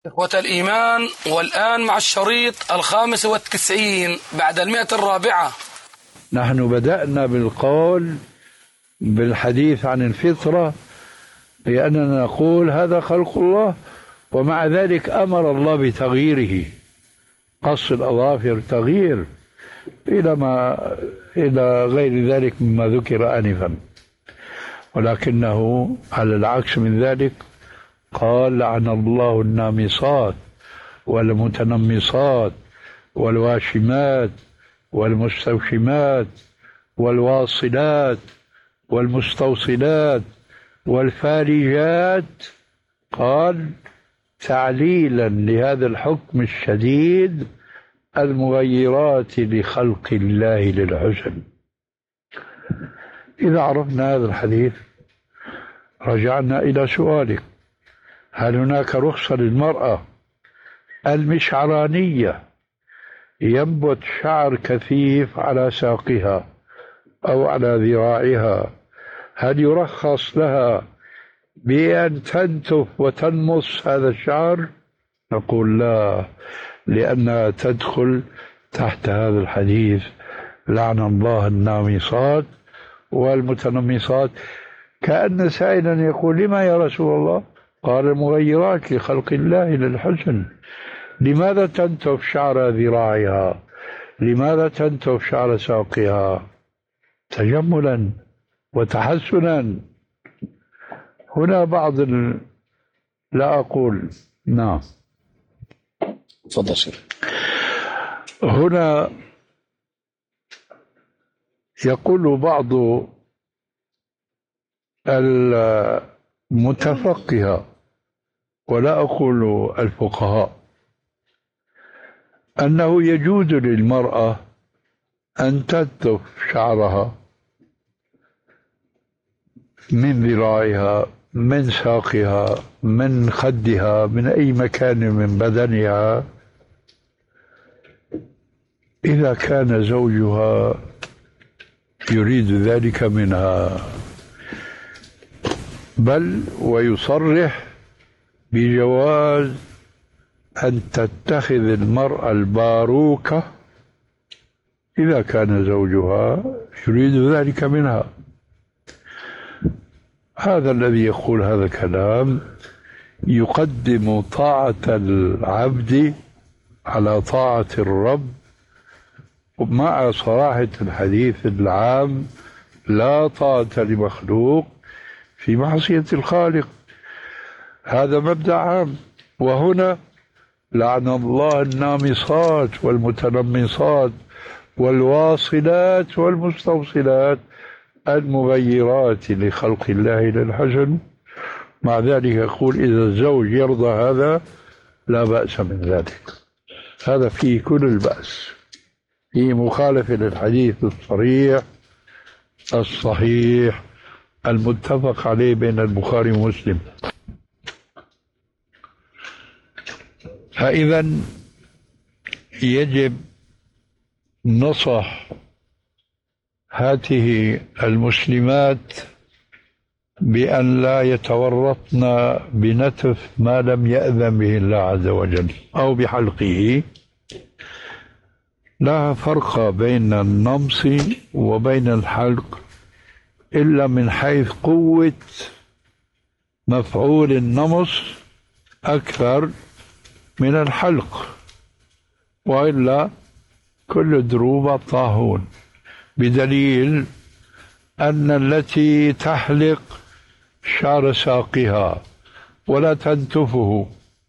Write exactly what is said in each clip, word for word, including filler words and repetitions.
إخوة الإيمان، والآن مع الشريط الخامس والتسعين بعد المئة الرابعة. نحن بدأنا بالقول بالحديث عن الفطرة لأننا نقول هذا خلق الله، ومع ذلك أمر الله بتغييره. قص الأظافر تغيير إلى ما إلى غير ذلك مما ذكر آنفا، ولكنه على العكس من ذلك قال لعن الله النامصات والمتنمصات والواشمات والمستوشمات والواصلات والمستوصلات والفارجات، قال تعليلا لهذا الحكم الشديد المغيرات لخلق الله للحسن. إذا عرفنا هذا الحديث رجعنا إلى سؤالك: هل هناك رخصة للمرأة المشعرانية ينبت شعر كثيف على ساقها أو على ذراعها، هل يرخص لها بأن تنتف وتنمص هذا الشعر؟ نقول لا، لأنها تدخل تحت هذا الحديث لعن الله النامصات والمتنمصات. كأن سائلا يقول: لما يا رسول الله؟ قال: المغيرات لخلق الله للحسن. لماذا تنتف شعر ذراعها؟ لماذا تنتف شعر ساقها؟ تجملا وتحسنا. هنا بعض ال... لا أقول نعم تفضل شيخ. هنا يقول بعض المتفقهة، ولا أقول الفقهاء، أنه يجوز للمرأة أن تنتف شعرها من ذراعها، من ساقها، من خدها، من أي مكان من بدنها، إذا كان زوجها يريد ذلك منها، بل ويصرح بجواز أن تتخذ المرأة الباروكة إذا كان زوجها يريد ذلك منها. هذا الذي يقول هذا الكلام يقدم طاعة العبد على طاعة الرب، مع صراحة الحديث العام: لا طاعة لمخلوق في معصية الخالق. هذا مبدأ عام. وهنا لعن الله النامصات والمتنمصات والواصلات والمستوصلات المغيرات لخلق الله للحسن. مع ذلك يقول: إذا الزوج يرضى هذا لا بأس من ذلك. هذا فيه كل البأس، فيه مخالفة للحديث الصريح الصحيح المتفق عليه بين البخاري ومسلم. فإذا يجب نصح هذه المسلمات بأن لا يتورطن بنتف ما لم يأذن به الله عز وجل أو بحلقه. لا فرق بين النمص وبين الحلق إلا من حيث قوة مفعول النمص أكثر من الحلق، وإلا كل دروب طاهون، بدليل أن التي تحلق شعر ساقها ولا تنتفه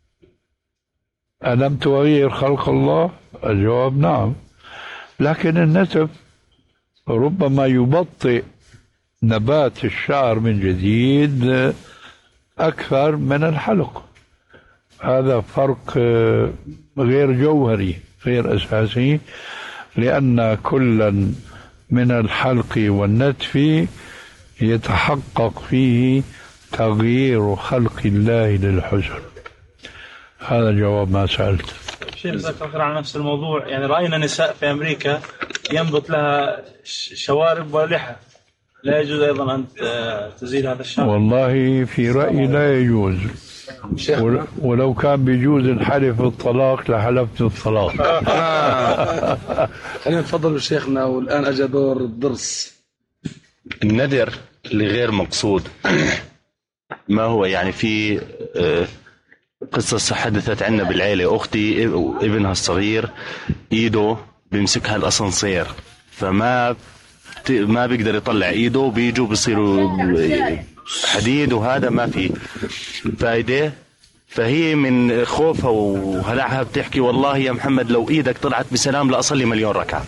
ألم تغير خلق الله؟ الجواب نعم، لكن النتف ربما يبطئ نبات الشعر من جديد أكثر من الحلق. هذا فرق غير جوهري، غير أساسي، لأن كلا من الحلق والنتف يتحقق فيه تغيير خلق الله للحسن. هذا جواب ما سألت. شيخ ذكر على نفس الموضوع، يعني رأينا نساء في أمريكا ينبت لها شوارب ولحى، لا يجوز أيضا أن تزيل هذا الشعر؟ والله في رأيي لا يجوز، ول- ولو كان بيجوز حلف الطلاق لحلفت الطلاق. آه. خلينا نتفضل شيخنا، والآن أجا دور الدرس. النذر لغير مقصود ما هو؟ يعني في آه، قصة حدثت عنا بالعيلة، أختي وابنها الصغير إيده بيمسكها الأسانسير، فما بت- ما بيقدر يطلع إيده، بيجوا بيصيروا حديد وهذا ما في فايدة. فهي من خوفها وهلعها بتحكي والله يا محمد لو إيدك طلعت بسلام لأصلي مليون ركعة.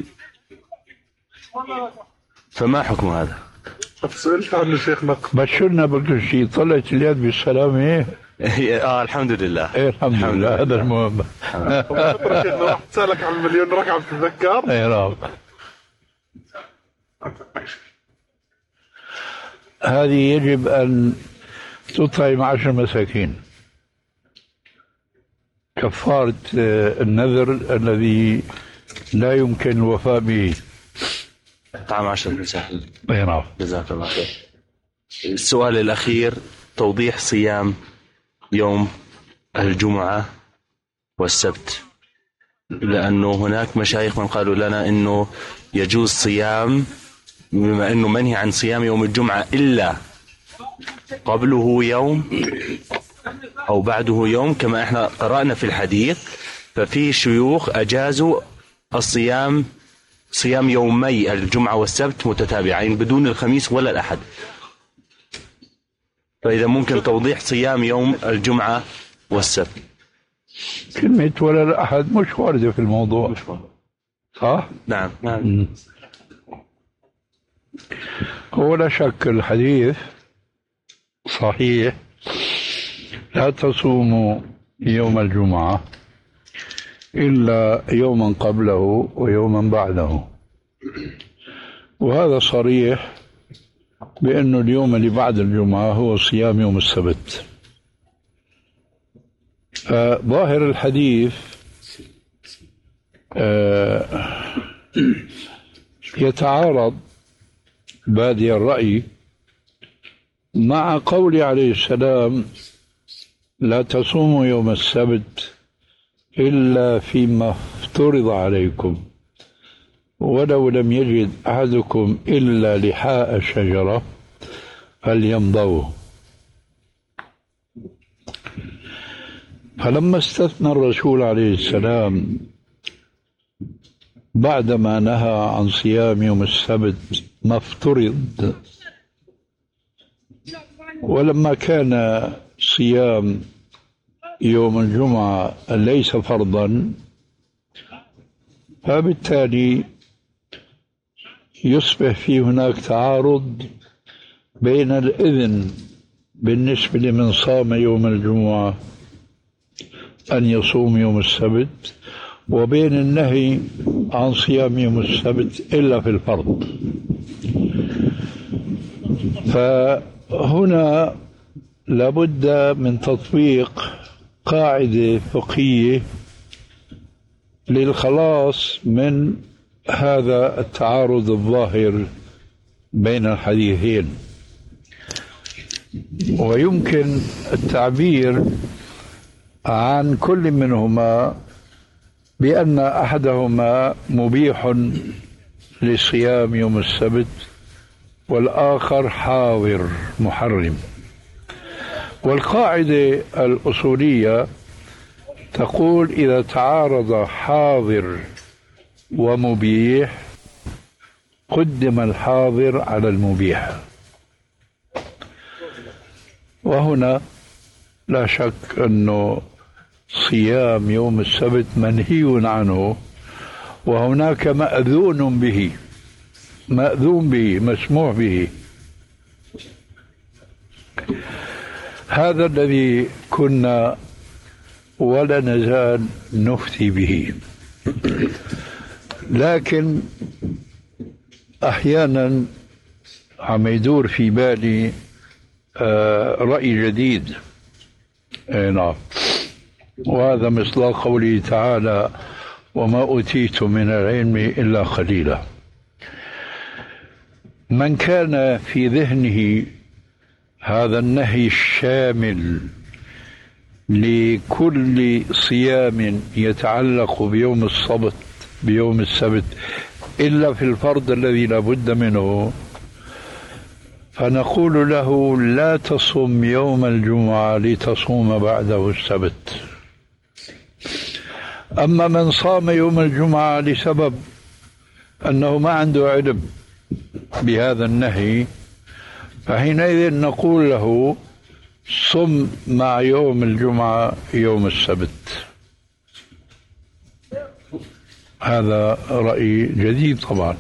فما حكم هذا؟ سئلت عنه شيخنا. بشرنا بكل شيء. طلعت اليد بالسلامة؟ اه الحمد لله. إيه الحمد لله، هذا المهم. شيخنا واحد سألك عن المليون ركعة بتتذكر؟ اي نعم. هذه يجب أن تطعم عشر مساكين كفارة آه، النذر الذي لا يمكن الوفاء به. طعام عشرة مساء. اي نعم. جزاك الله خير. السؤال الأخير، توضيح صيام يوم الجمعة والسبت، لأنه هناك مشايخ من قالوا لنا أنه يجوز صيام، بما أنه منهي عن صيام يوم الجمعة إلا قبله يوم أو بعده يوم كما إحنا قرأنا في الحديث. ففي شيوخ أجازوا الصيام صيام يومي الجمعة والسبت متتابعين بدون الخميس ولا الأحد. فإذا ممكن توضيح صيام يوم الجمعة والسبت. كلمة ولا الأحد مش واردة في الموضوع. مش واضح. صح؟ نعم نعم. هو لا شك الحديث صحيح، لا تصوموا يوم الجمعة إلا يوما قبله ويوما بعده، وهذا صريح بأنه اليوم اللي بعد الجمعة هو صيام يوم السبت. فظاهر الحديث يتعارض بادي الرأي مع قول عليه السلام لا تصوموا يوم السبت إلا فيما افترض عليكم، ولو لم يجد أحدكم إلا لحاء شجرة فليمضوه. فلما استثنى الرسول عليه السلام بعدما نهى عن صيام يوم السبت ما افترض، ولما كان صيام يوم الجمعة ليس فرضا، فبالتالي يصبح في هناك تعارض بين الإذن بالنسبة لمن صام يوم الجمعة أن يصوم يوم السبت، وبين النهي عن صيام يوم السبت إلا في الفرض. فهنا لابد من تطبيق قاعدة فقهية للخلاص من هذا التعارض الظاهر بين الحديثين. ويمكن التعبير عن كل منهما بأن أحدهما مبيح لصيام يوم السبت والآخر حاضر محرم. والقاعدة الأصولية تقول إذا تعارض حاضر ومبيح قدم الحاضر على المبيح. وهنا لا شك أنه صيام يوم السبت منهي عنه، وهناك مأذون به، مأذون به، مسموح به. هذا الذي كنا ولا نزال نفتي به. لكن أحيانا عم يدور في بالي رأي جديد. نعم، وهذا مصداق قوله تعالى وما أوتيتم من العلم إلا قليلا. من كان في ذهنه هذا النهي الشامل لكل صيام يتعلق بيوم السبت بيوم السبت إلا في الفرض الذي لا بد منه، فنقول له لا تصم يوم الجمعة لتصوم بعده السبت. أما من صام يوم الجمعة لسبب أنه ما عنده علم بهذا النهي، فحينئذ نقول له صم مع يوم الجمعة يوم السبت. هذا رأي جديد طبعا.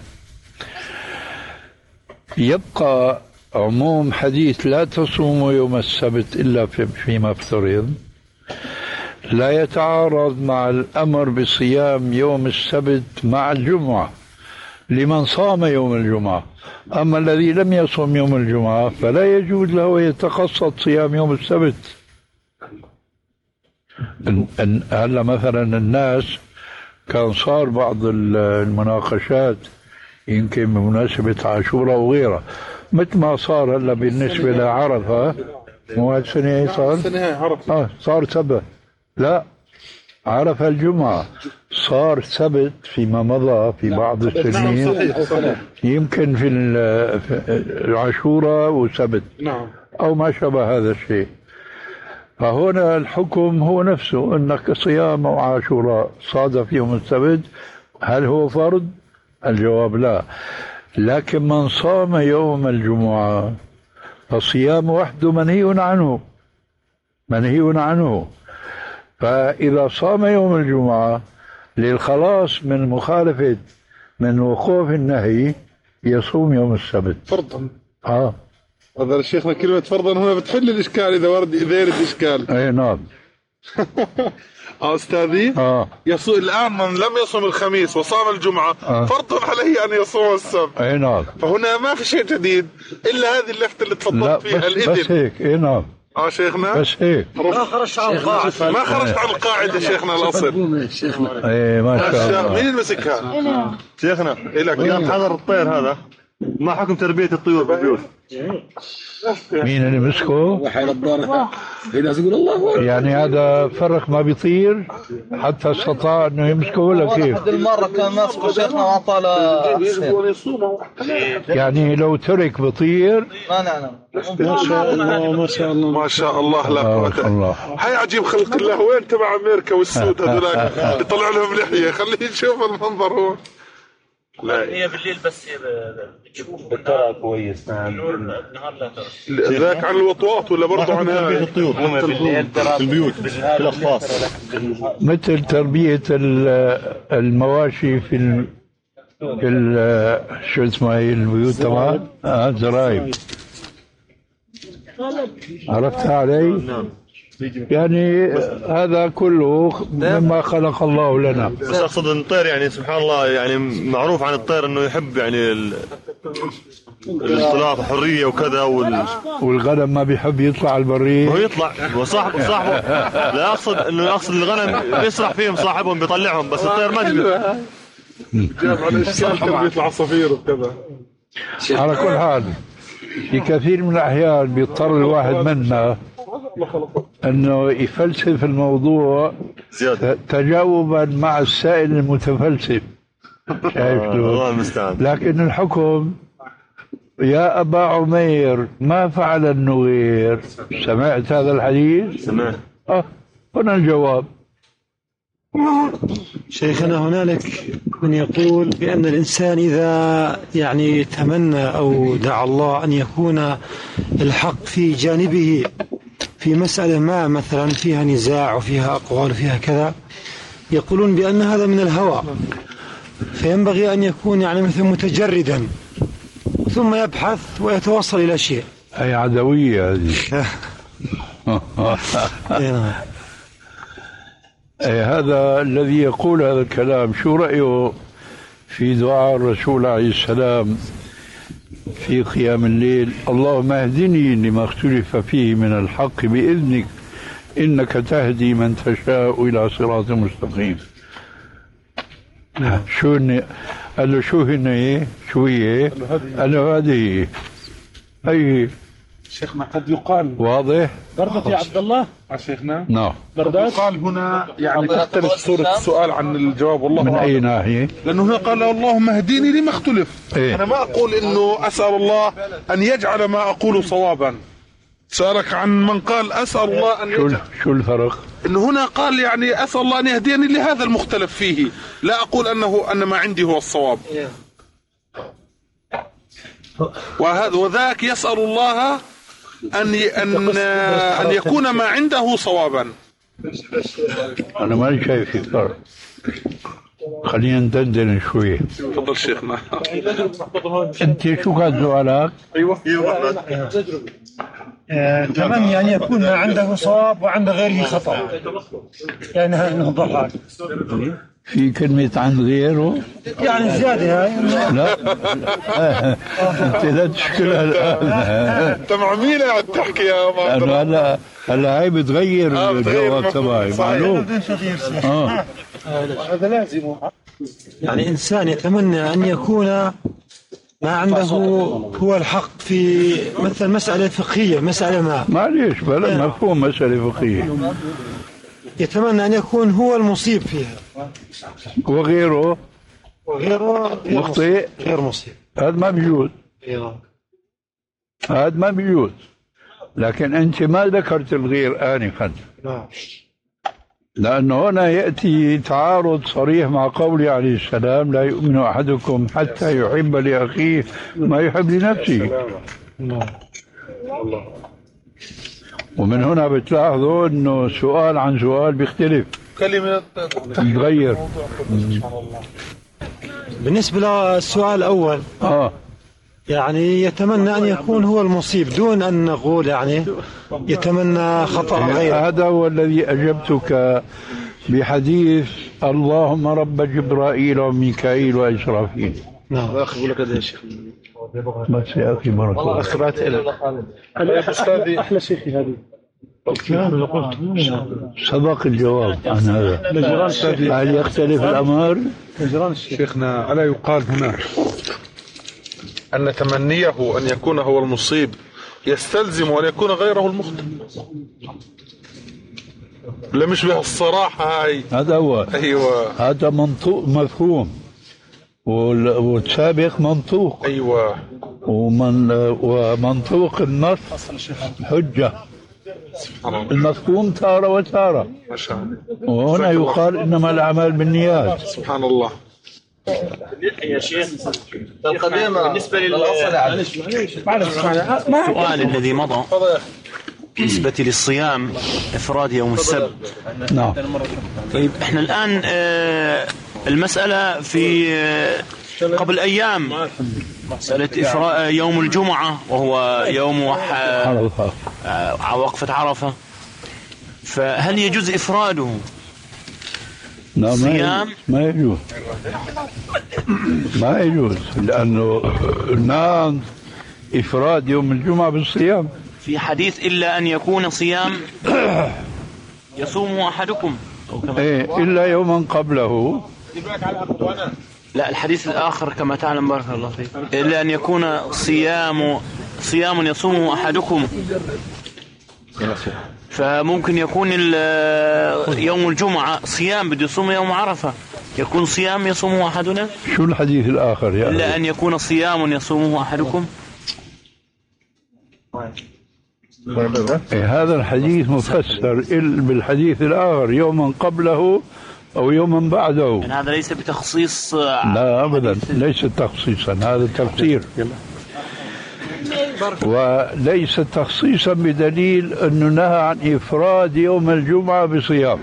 يبقى عموم حديث لا تصوموا يوم السبت إلا فيما افترض لا يتعارض مع الأمر بصيام يوم السبت مع الجمعة لمن صام يوم الجمعة. أما الذي لم يصم يوم الجمعة فلا يجوز له يتقصد صيام يوم السبت. هلا مثلا الناس كان صار بعض المناقشات يمكن بمناسبة عاشوراء وغيرها، مثل ما صار هلا بالنسبة لعرفة. مو هالسنة صار؟ آه صار سبت، لا عرفة الجمعة صار سبت فيما مضى في بعض السنين، يمكن في العاشوراء وسبت أو ما شابه هذا الشيء. فهنا الحكم هو نفسه، أنك صيام عاشوراء صادف يوم السبت هل هو فرض؟ الجواب لا. لكن من صام يوم الجمعة فصيام وحده منهي عنه منهي عنه فإذا صام يوم الجمعة للخلاص من مخالفة من وقوف النهي يصوم يوم السبت فرضا. آه هذا الشيخنا كلمة فرضا هنا بتحل الإشكال إذا ورد إذا يرد إشكال. أي نعم. آه أستاذي آه. يصوم الآن من لم يصوم الخميس وصام الجمعة آه. فرض عليه أن يصوم السبت. أي نعم. فهنا ما في شيء جديد إلا هذه اللفتة اللي تفضلت فيها بس الإذن. بس هيك. أي نعم. اه شيخنا بس هيك ما خرجت عن القاعدة ما خرجت عن القاعدة شيخنا الأصل. شيخنا ايه ما شاء الله. مين اللي مسكها؟ شيخنا إلك قال حذر الطير هذا ما حكم تربية الطيور بالبيوت؟ مين اللي مسكه؟ وحيل الدار يقول الله. يعني هذا فرق ما بيطير حتى استطاع انه يمسكه ولا كيف؟ هذه المرة كان ماسكه شيخنا وعطى يعني لو ترك بيطير. ما نعلم. ما شاء الله ما شاء الله ما شاء الله لا قوة الله. هاي عجيب خلق الله. وين تبع امريكا والسود هذولاك يطلع لهم لحية خليه يشوف المنظر هو. لا هي بالليل بس هي بتشوف بالترى كويس. نعم النهار لا ترى. ذاك عن الوطواط ولا برضه عن تربية الطيور هم بالليل في البيوت في الأخفاص مثل تربية المواشي في ال ال شو اسمها هي البيوت تبعها آه الزرايب. عرفتها علي؟ نعم. يعني هذا كله مما خلق الله لنا. بس أقصد أن الطير يعني سبحان الله يعني معروف عن الطير أنه يحب يعني الاختلاط حرية وكذا وال... والغنم ما بيحب يطلع على البرية. هو يطلع وصاحبه صاحبه لا أقصد أنه أقصد الغنم يسرح فيهم صاحبهم بيطلعهم بس الطير ما تقدر. جاب على الإشكال كان بيطلع صفير وكذا. على كل حال في كثير من الأحيان بيضطر الواحد منا أنه يفلسف الموضوع زيادة. تجاوبا مع السائل المتفلسف. شايف الله المستعان. لكن الحكم يا أبا عمير ما فعل النغير. سمعت هذا الحديث؟ سمعت. آه هنا الجواب. شيخنا هنالك من يقول بأن الإنسان إذا يعني تمنى أو دعا الله أن يكون الحق في جانبه في مسألة ما مثلا فيها نزاع وفيها أقوال وفيها كذا، يقولون بأن هذا من الهوى، فينبغي أن يكون يعني مثل متجردا ثم يبحث ويتوصل إلى شيء. أي عدوية هذه. هذا الذي يقول هذا الكلام شو رأيه في دعاء الرسول عليه السلام في قيام الليل؟ اللهم اهدني لما اختلف فيه من الحق بإذنك إنك تهدي من تشاء إلى صراط مستقيم. شو قال له شو هنا شو هي؟ قال له هذه أي شيخنا قد يقال واضح؟ برضه يا عبد الله يا شيخنا نعم. قد يقال هنا يعني تختلف صورة السؤال عن الجواب والله من أعلم. أي ناحية؟ لأنه هنا قال اللهم اهديني لما اختلف. إيه؟ أنا ما أقول إنه أسأل الله أن يجعل ما أقول صوابا. سألك عن من قال أسأل الله أن شو يجعل. شو الفرق؟ إنه هنا قال يعني أسأل الله أن يهديني لهذا المختلف فيه، لا أقول أنه أن ما عندي هو الصواب. وهذا وذاك يسأل الله أن أن أن يكون ما عنده صوابا. أنا ما شايف في فرق. خلينا ندندن شوي. تفضل شيخنا. أنت شو كان سؤالك؟ أيوه. أتمنى أن يكون ما عنده صواب وعند غيره خطأ، يعني هذا نوضحها. في كلمة عن غيره؟ يعني زيادة هاي. لا أنت لا تشكلها الآن. أنت مع مين قاعد تحكي يا أبا؟ أنا هلا هلا هاي بتغير الجواب تبعي معلوم. آه. هذا لازم. يعني إنسان يتمنى أن يكون ما عنده هو الحق في مثل مسألة فقهية، مسألة ما معليش بلا مفهوم مسألة فقهية، يتمنى أن يكون هو المصيب فيها وغيره وغيره مخطئ غير مصيب. هذا ما بيجوز، هذا ما بيجوز. لكن أنت ما ذكرت الغير آنفا، لأنه هنا يأتي تعارض صريح مع قوله عليه السلام لا يؤمن أحدكم حتى يحب لأخيه ما يحب لنفسه. ومن هنا بتلاحظوا أنه سؤال عن سؤال بيختلف، كلمة يتغير. بالنسبة للسؤال الأول آه يعني يتمنى أن يكون هو المصيب دون أن نقول يعني يتمنى خطأ غيره. هذا هو الذي أجبتك بحديث اللهم رب جبرائيل وميكائيل وإسرافيل. نعم. أخي بقول لك هذا يا شيخ. بس يا أخي بارك الله. أخبرت لك. أحلى أحلى شيء هذه. سبق الجواب عن هذا. هل يختلف الأمر؟ شيخنا ألا يقال هنا أن تمنيه أن يكون هو المصيب يستلزم أن يكون غيره المخطئ؟ لا مش بهالصراحة هاي. هذا هو. أيوة. هذا منطوق مفهوم والسابق منطوق. أيوة. ومن ومنطوق النص حجة. المفهوم تارة وتارة. ما شاء الله. وهنا يقال إنما الأعمال بالنيات. سبحان الله. يا شيخ القديمة بالنسبة للأصل السؤال الذي مضى بالنسبة للصيام إفراد يوم السبت. نعم. طيب احنا الآن اه المسألة في اه قبل أيام مسألة إفراد يوم الجمعة وهو يوم عرفة. اه وقفة عرفة، فهل يجوز إفراده؟ لا صيام ما يجوز، ما يجوز، لأنه نعم إفراد يوم الجمعة بالصيام في حديث إلا أن يكون صيام يصوم أحدكم إيه إلا يوما قبله. لا الحديث الآخر كما تعلم بارك الله فيك إلا أن يكون صيام صيام يصوم أحدكم، فممكن يكون يوم الجمعة صيام بده يصوم يوم عرفة، يكون صيام يصومه أحدنا. شو الحديث الآخر يا إلا أن يكون صيام يصومه أحدكم. إيه هذا الحديث مفسر بالحديث الآخر يوما قبله أو يوما بعده. يعني هذا ليس بتخصيص. لا أبدا ليس تخصيصا، هذا تفسير وليس تخصيصا بدليل أنه نهى عن إفراد يوم الجمعة بصيام.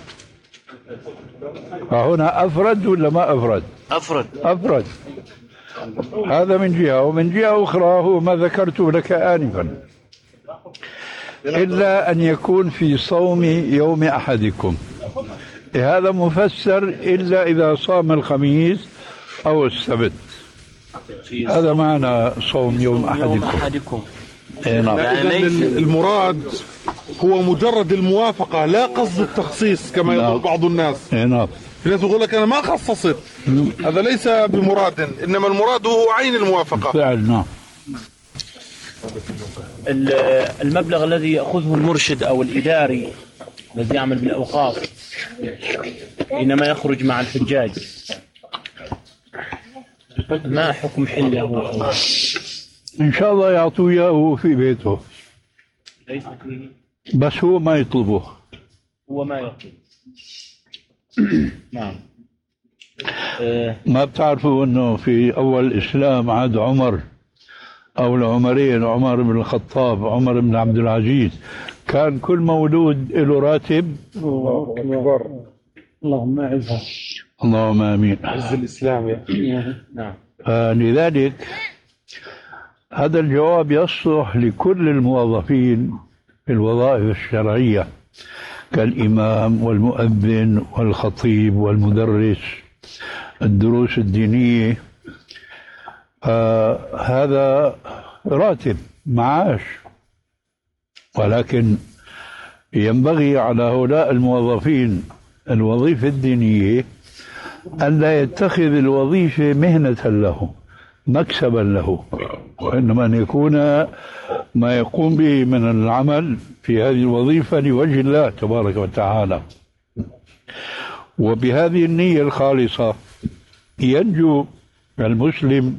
فهنا أفرد ولا ما أفرد؟ أفرد. أفرد. هذا من جهة، ومن جهة أخرى هو ما ذكرت لك آنفا إلا أن يكون في صوم يوم أحدكم. هذا مفسر إلا إذا صام الخميس أو السبت، هذا معنى صوم يوم أحدكم, أحدكم. نعم. المراد هو مجرد الموافقة لا قصد التخصيص كما يقول بعض الناس. نعم. في ناس يقول لك أنا ما خصصت، هذا ليس بمراد، إنما المراد هو عين الموافقة. فعل. نعم. المبلغ الذي يأخذه المرشد أو الإداري الذي يعمل بالأوقاف حينما يخرج مع الحجاج، ما حكم حله؟ إن شاء الله يعطوه إياه في بيته، ليس فيه، بس هو ما يطلبه، هو ما يطلب. نعم. ما بتعرفوا أنه في أول الإسلام عهد عمر أو العمرين، عمر بن الخطاب، عمر بن عبد العزيز، كان كل مولود له راتب. الله أكبر. اللهم أعزها. اللهم آمين. عز الإسلام يا. نعم. فلذلك هذا الجواب يصلح لكل الموظفين في الوظائف الشرعية كالإمام والمؤذن والخطيب والمدرس الدروس الدينية. آه هذا راتب معاش، ولكن ينبغي على هؤلاء الموظفين الوظيفة الدينية أن لا يتخذ الوظيفة مهنة له مكسبا له، وإنما أن يكون ما يقوم به من العمل في هذه الوظيفة لوجه الله تبارك وتعالى، وبهذه النية الخالصة ينجو المسلم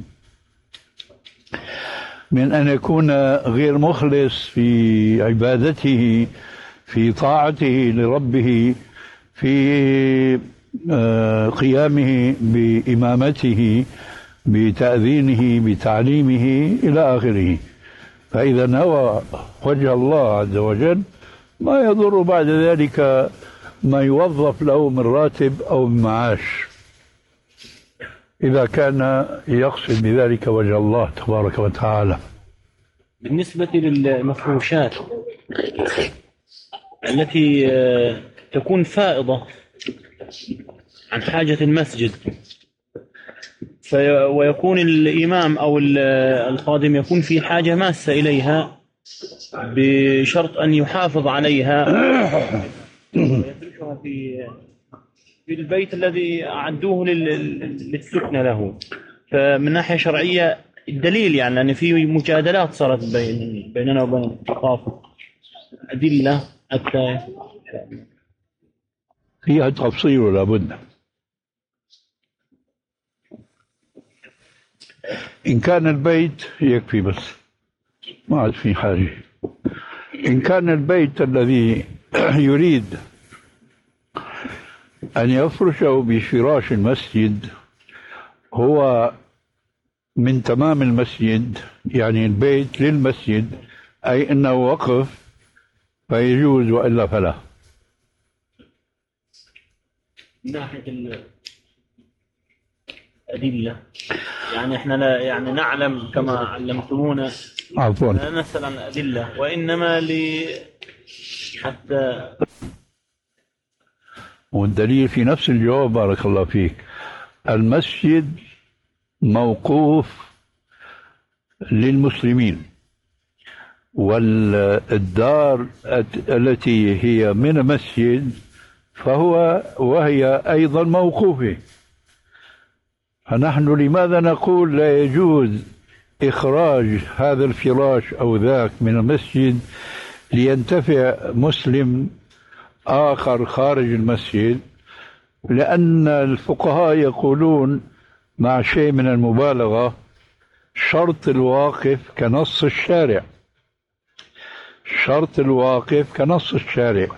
من أن يكون غير مخلص في عبادته، في طاعته لربه، في قيامه بإمامته، بتأذينه، بتعليمه إلى آخره. فإذا نوى وجه الله عز وجل ما يضر بعد ذلك ما يوظف له من راتب أو من معاش، إذا كان يقصد بذلك وجه الله تبارك وتعالى. بالنسبة للمفروشات التي تكون فائضة عن حاجة المسجد، ويكون الإمام أو الخادم يكون في حاجة ماسة إليها بشرط أن يحافظ عليها ويتركها في في البيت الذي أعدوه للسكنة له، فمن ناحية شرعية الدليل يعني لأن في مجادلات صارت بين بيننا وبين الثقافة، أدلة حتى فيها تفصيل ولا بد. إن كان البيت يكفي بس، ما عاد في حاجة. إن كان البيت الذي يريد أن يفرشه بفراش المسجد هو من تمام المسجد، يعني البيت للمسجد، أي أنه وقف، فيجوز، وإلا فلا. من ناحية الأدلة يعني إحنا لا يعني نعلم كما علمتمونا، عفوا، لا نسأل عن الأدلة، وإنما ل حتى. والدليل في نفس الجواب بارك الله فيك. المسجد موقوف للمسلمين، والدار التي هي من المسجد فهو وهي أيضا موقوفة. فنحن لماذا نقول لا يجوز إخراج هذا الفراش أو ذاك من المسجد لينتفع مسلم آخر خارج المسجد؟ لأن الفقهاء يقولون مع شيء من المبالغة شرط الواقف كنص الشارع، شرط الواقف كنص الشارع.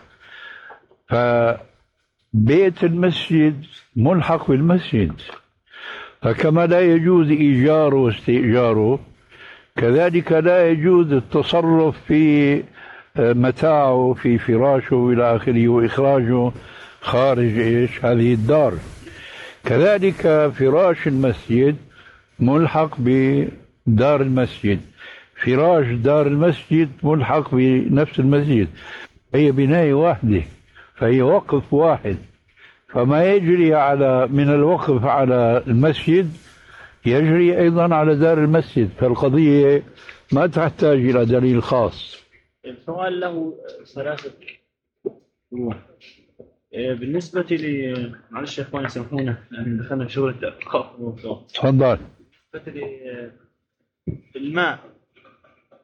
فبيت المسجد ملحق بالمسجد، فكما لا يجوز إيجاره واستئجاره، كذلك لا يجوز التصرف في متاعه، في فراشه إلى آخره، وإخراجه خارج إيش هذه الدار. كذلك فراش المسجد ملحق بدار المسجد، فراش دار المسجد ملحق بنفس المسجد، هي بناية واحدة، فهي وقف واحد. فما يجري على من الوقف على المسجد يجري أيضا على دار المسجد، فالقضية ما تحتاج إلى دليل خاص. السؤال له ثلاثة فروع. بالنسبة لي معلش يا إخواني سامحونا دخلنا في شغل الأوقاف. تفضل. بالنسبة للماء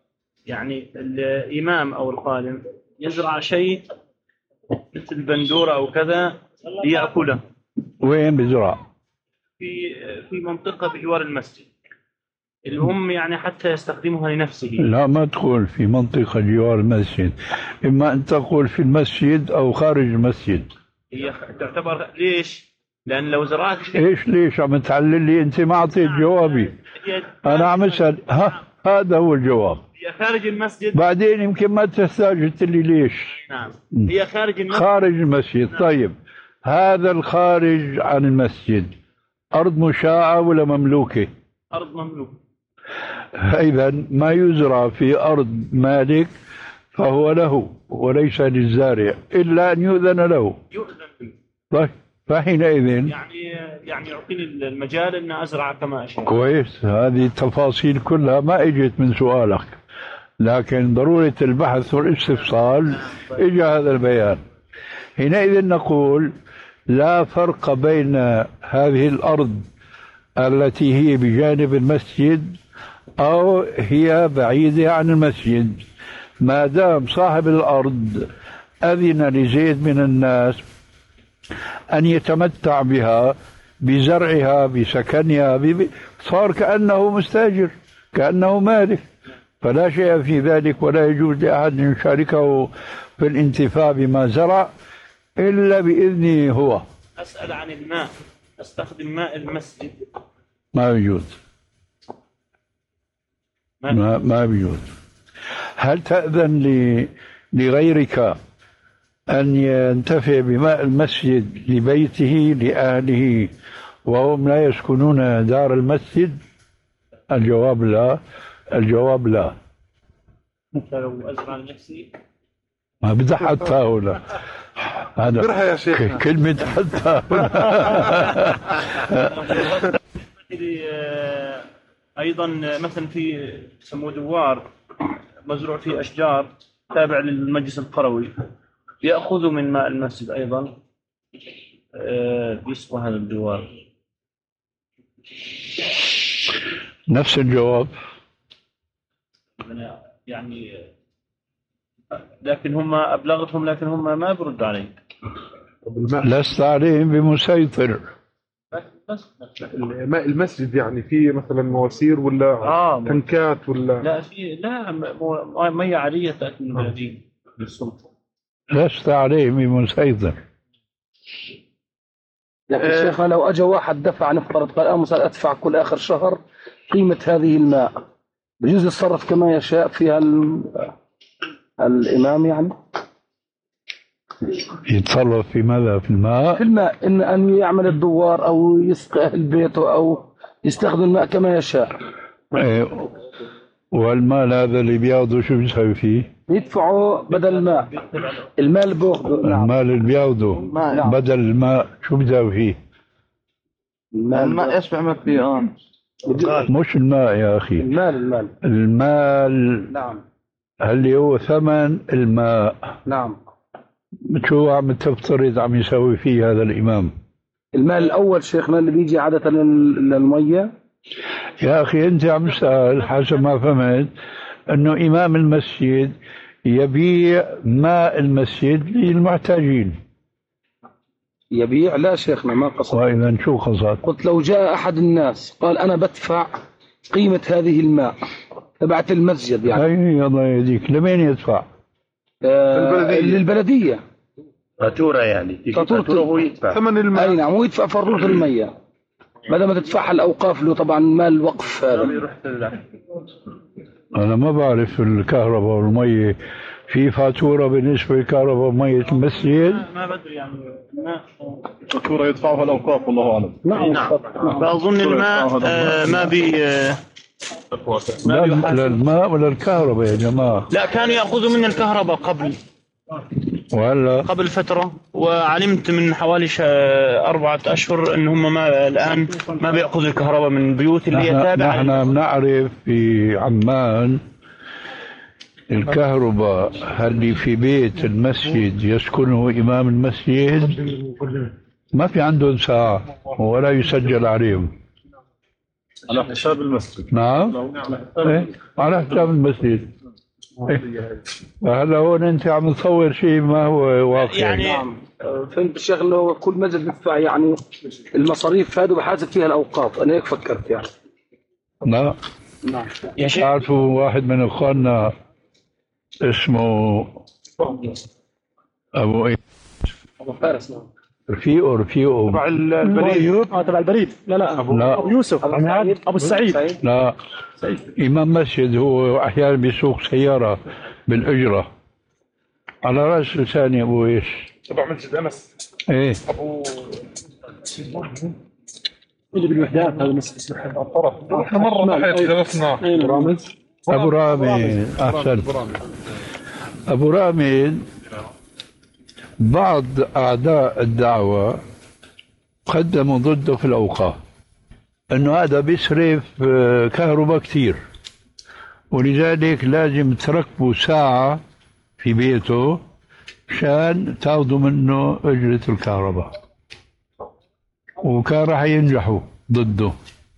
يعني الإمام أو القادم يزرع شيء مثل بندورة أو كذا ليأكله. وين بزرع؟ في في منطقة بجوار المسجد اللي هم يعني حتى يستخدمها لنفسه. لا، ما تقول في منطقة جوار المسجد، إما أن تقول في المسجد أو خارج المسجد. هي تعتبر ليش؟ لأن لو زرعت شيء. إيش ليش عم تعلل لي؟ أنت ما أعطيت جوابي. أنا عم أسأل، ها هذا هو الجواب. هي خارج المسجد. بعدين يمكن ما تحتاج قلت لي ليش. نعم هي خارج المسجد. خارج المسجد. نعم. طيب هذا الخارج عن المسجد أرض مشاعة ولا مملوكة؟ أرض مملوكة. إذا ما يزرع في أرض مالك فهو له وليس للزارع إلا أن يؤذن له. يؤذن. طيب فحينئذ يعني يعني يعطيني المجال أن أزرع كما أشاء. كويس، هذه التفاصيل كلها ما إجت من سؤالك، لكن ضرورة البحث والاستفصال إجا هذا البيان. حينئذ نقول لا فرق بين هذه الأرض التي هي بجانب المسجد أو هي بعيدة عن المسجد، ما دام صاحب الأرض أذن لزيد من الناس أن يتمتع بها بزرعها بسكنها بب... صار كأنه مستاجر كأنه مالك، فلا شيء في ذلك، ولا يجوز لأحد أن يشاركه في الانتفاع بما زرع إلا بإذنه هو. أسأل عن الماء، أستخدم ماء المسجد. ما يجوز، ما ما بيجوز. هل تأذن ل... لغيرك أن ينتفع بماء المسجد لبيته لأهله وهم لا يسكنون دار المسجد؟ الجواب لا. الجواب لا. حتى لو أزرع لنفسي ما بدي حتى هنا. هذا يا شيخ كلمة حتى هنا. أيضا مثلا في سمو دوار مزروع فيه أشجار تابع للمجلس القروي، يأخذ من ماء المسجد أيضا باسم هذا الدوار. نفس الجواب يعني، لكن هم أبلغتهم لكن هم ما برد عليك. لست عليهم بمسيطر. ماء المسجد يعني في مثلا مواسير ولا آه تنكات ولا لا في لا مية عادية تأتي من البلدية للسلطة. لست عليهم بمسيطر. لكن أه شيخنا لو أجى واحد دفع نفترض قال أنا مثلا أدفع كل آخر شهر قيمة هذه الماء، بجوز يتصرف كما يشاء فيها الإمام يعني؟ يتصرف في ماذا؟ في الماء؟ في الماء، إن أن يعمل الدوار أو يسقي أهل بيته أو يستخدم الماء كما يشاء. ايه. والمال هذا اللي بياخذه شو بيسوي فيه؟ يدفعوا بدل الماء. المال اللي بياخذه. المال اللي بياخذه نعم. بدل الماء شو بيسوي فيه؟ الماء ايش بيعمل فيه؟ اه مش الماء يا أخي، المال المال المال نعم اللي هو ثمن الماء. نعم. شو عم تفترض عم يسوي فيه هذا الإمام؟ المال الأول شيخنا اللي بيجي عادة للمية. يا أخي أنت عم تسأل حسب ما فهمت أنه إمام المسجد يبيع ماء المسجد للمحتاجين. يبيع؟ لا شيخنا ما قصد. وإذا شو قصد؟ قلت لو جاء أحد الناس قال أنا بدفع قيمة هذه الماء تبعت المسجد يعني. أي الله يهديك، لمين يدفع؟ آه للبلدية. فاتورة يعني فاتورة هو يدفع ثمن الماء. أي نعم، هو يدفع فاتورة المية بدل ما تدفعها الأوقاف له طبعا مال وقف هذا. أنا ما بعرف الكهرباء والمية في فاتورة بالنسبة للكهرباء ومية المسجد؟ ما بدري يعني فاتورة يدفعها الأوقاف والله أعلم. نعم. فأظن الماء آه ما بي آه لا للماء ولا الكهرباء يا جماعة؟ لا كانوا يأخذوا من الكهرباء قبل وهلا قبل فترة، وعلمت من حوالي أربعة أشهر إن هم ما الآن ما بيأخذوا الكهرباء من البيوت اللي هي تابعة. نحن بنعرف في عمان الكهرباء اللي في بيت المسجد يسكنه إمام المسجد ما في عندهم ساعة ولا يسجل عليهم على حساب المسجد. نعم. إيه؟ على حساب المسجد. هلا هون أنت عم تصور شيء ما هو واقعي. يعني نعم فهمت الشيخ انه كل مسجد بيدفع يعني المصاريف هذه وبحاسب فيها الاوقاف، انا هيك فكرت يعني. لا نعم يا شيخ تعرفوا واحد من اخواننا اسمه ابو ايه ابو فارس. نعم رفيقه رفيقه تبع البريد. اه تبع البريد. لا لا ابو, لا. أبو يوسف ابو سعيد ابو السعيد. لا امام مسجد، هو احيانا بيسوق سياره بالاجره على راس لساني. ابو ايش؟ تبع مسجد امس. ايه ابو اللي بالوحدات هذا مسجد الطرف. احنا مره نحيت درسنا ابو رامز. ابو رامي احسن. ابو رامي بعض اعداء الدعوه قدموا ضده في الاوقاف انه هذا بيصرف كهرباء كثير، ولذلك لازم تركبوا ساعه في بيته مشان تاخذوا منه اجره الكهرباء، وكان راح ينجحوا ضده.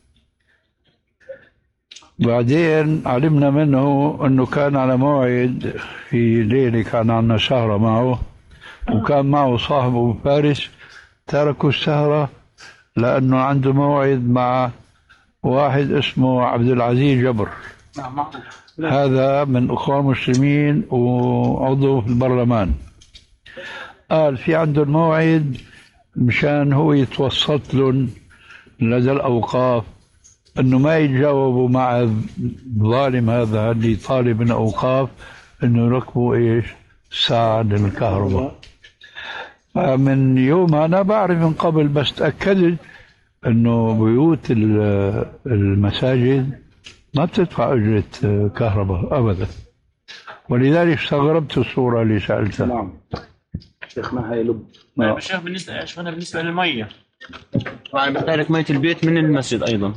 بعدين علمنا منه انه كان على موعد في ليله، كان عندنا سهره معه وكان معه صاحبه فارس، تركوا السهره لانه عنده موعد مع واحد اسمه عبد العزيز جبر. هذا من اخوان المسلمين وعضو في البرلمان. قال في عنده الموعد مشان هو يتوسط لهم لدى الاوقاف انه ما يتجاوبوا مع الظالم هذا اللي طالب من اوقاف انه يركبوا ايش؟ ساعه للكهرباء. فمن يوم انا بعرف من قبل، بس تاكدت انه بيوت المساجد ما بتدفع اجره كهرباء ابدا، ولذلك استغربت الصوره اللي سالتها. نعم شيخنا هاي لب. طيب الشيخ بالنسبه شيخنا بالنسبه للميه، طبعا بستهلك ميه البيت من المسجد ايضا.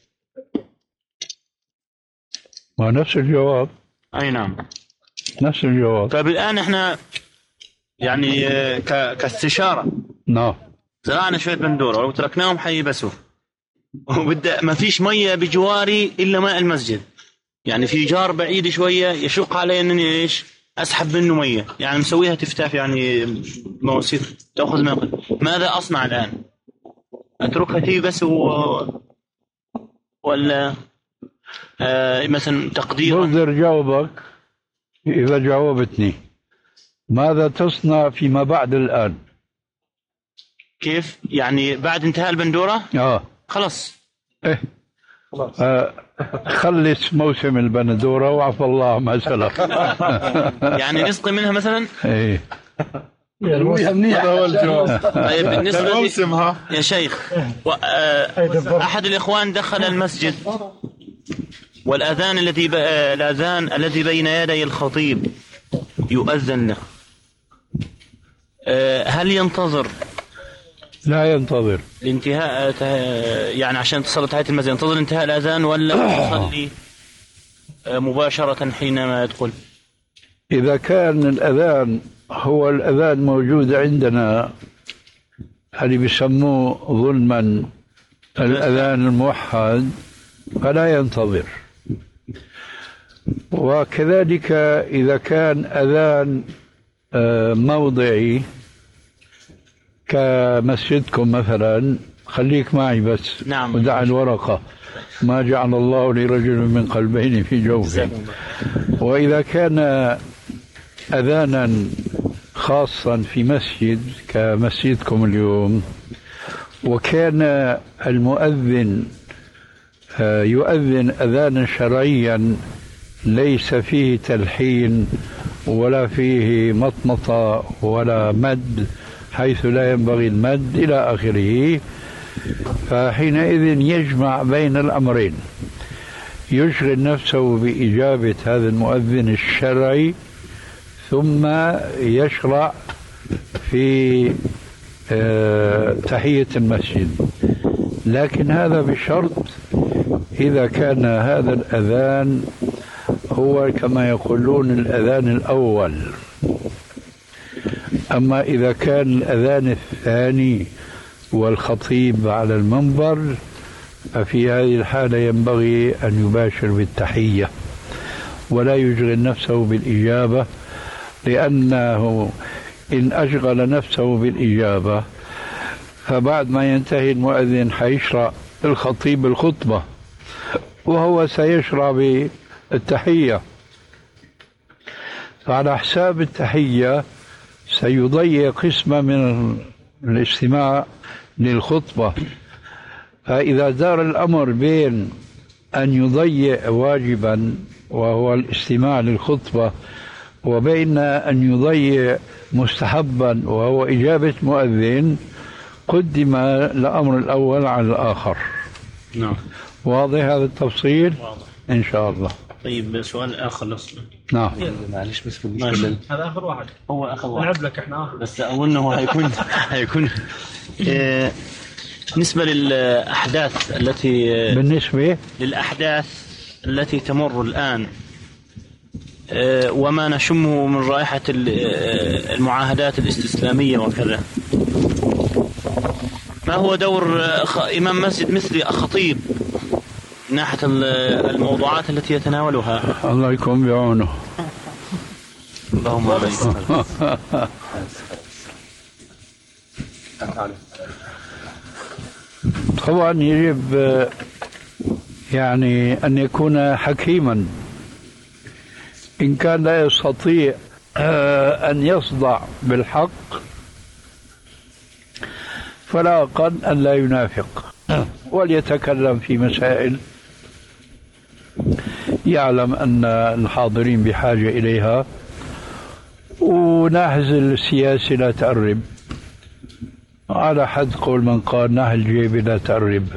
ما نفس الجواب. اي نعم نفس الجواب. طيب الان احنا يعني كاستشاره نعم زرعنا شويه بندوره ولو تركناهم حيبسوا، وبدأ ما فيش ميه بجواري الا ماء المسجد، يعني في جار بعيد شويه يشق علي انني ايش اسحب منه ميه، يعني مسويها تفتاح يعني مواسير تاخذ ماء. ماذا اصنع الان؟ اتركها تي بس و... ولا آه مثلا تقديرا؟ بقدر جاوبك اذا جاوبتني. ماذا تصنع فيما بعد الان؟ كيف يعني بعد انتهاء البندوره؟ اه خلاص ايه آه خلص موسم البندوره وعفى الله ما سلف. يعني نسقي منها مثلا؟ ايه هذا هو الجواب. طيب بالنسبه موسمها يا شيخ و... آه... احد الاخوان دخل المسجد والاذان الذي ب... الاذان الذي بين يدي الخطيب يؤذن له، آه... هل ينتظر؟ لا ينتظر الانتهاء يعني عشان تصلي تحية المسجد، ينتظر انتهاء الأذان ولا يصلي مباشرة حينما يدخل؟ إذا كان الأذان هو الأذان موجود عندنا اللي بيسموه ظلما الأذان الموحد فلا ينتظر. وكذلك إذا كان أذان موضعي كمسجدكم مثلا، خليك معي بس. نعم. ودع الورقة، ما جعل الله لرجل من قلبين في جوفه. وإذا كان أذانا خاصا في مسجد كمسجدكم اليوم، وكان المؤذن يؤذن أذانا شرعيا ليس فيه تلحين ولا فيه مطمطة ولا مد حيث لا ينبغي المد إلى آخره، فحينئذ يجمع بين الأمرين، يشغل نفسه بإجابة هذا المؤذن الشرعي ثم يشرع في تحية المسجد. لكن هذا بشرط إذا كان هذا الأذان هو كما يقولون الأذان الأول. أما إذا كان الأذان الثاني والخطيب على المنبر ففي هذه الحالة ينبغي أن يباشر بالتحية. ولا يشغل نفسه بالإجابة، لأنه إن أشغل نفسه بالإجابة فبعد ما ينتهي المؤذن حيشرع الخطيب الخطبة وهو سيشرع بالتحية، فعلى حساب التحية سيضيع قسمة من الاستماع للخطبة. فإذا دار الأمر بين أن يضيع واجبا وهو الاستماع للخطبة وبين أن يضيع مستحبا وهو إجابة مؤذن، قدم الأمر الأول على الآخر. نعم. واضح هذا التفصيل؟ واضح إن شاء الله. طيب سؤال آخر لص. نعم. معلش بس هذا آخر واحد. هو آخر واحد. نلعب لك إحنا آخر. بس أظنه هيكون هيكون إيه بالنسبة للأحداث التي بالنسبة للأحداث التي تمر الآن إيه وما نشمه من رائحة المعاهدات الاستسلامية وكذا، ما هو دور إمام مسجد مثل خطيب من ناحية الموضوعات التي يتناولها؟ الله يكون بعونه. اللهم آمين. طبعا يجب يعني أن يكون حكيما، إن كان لا يستطيع أن يصدع بالحق فلا أقل أن لا ينافق وليتكلم في مسائل يعلم أن الحاضرين بحاجة إليها، وناحز السياسة لا تقرب، على حد قول من قال ناحي الجيب لا تقرب.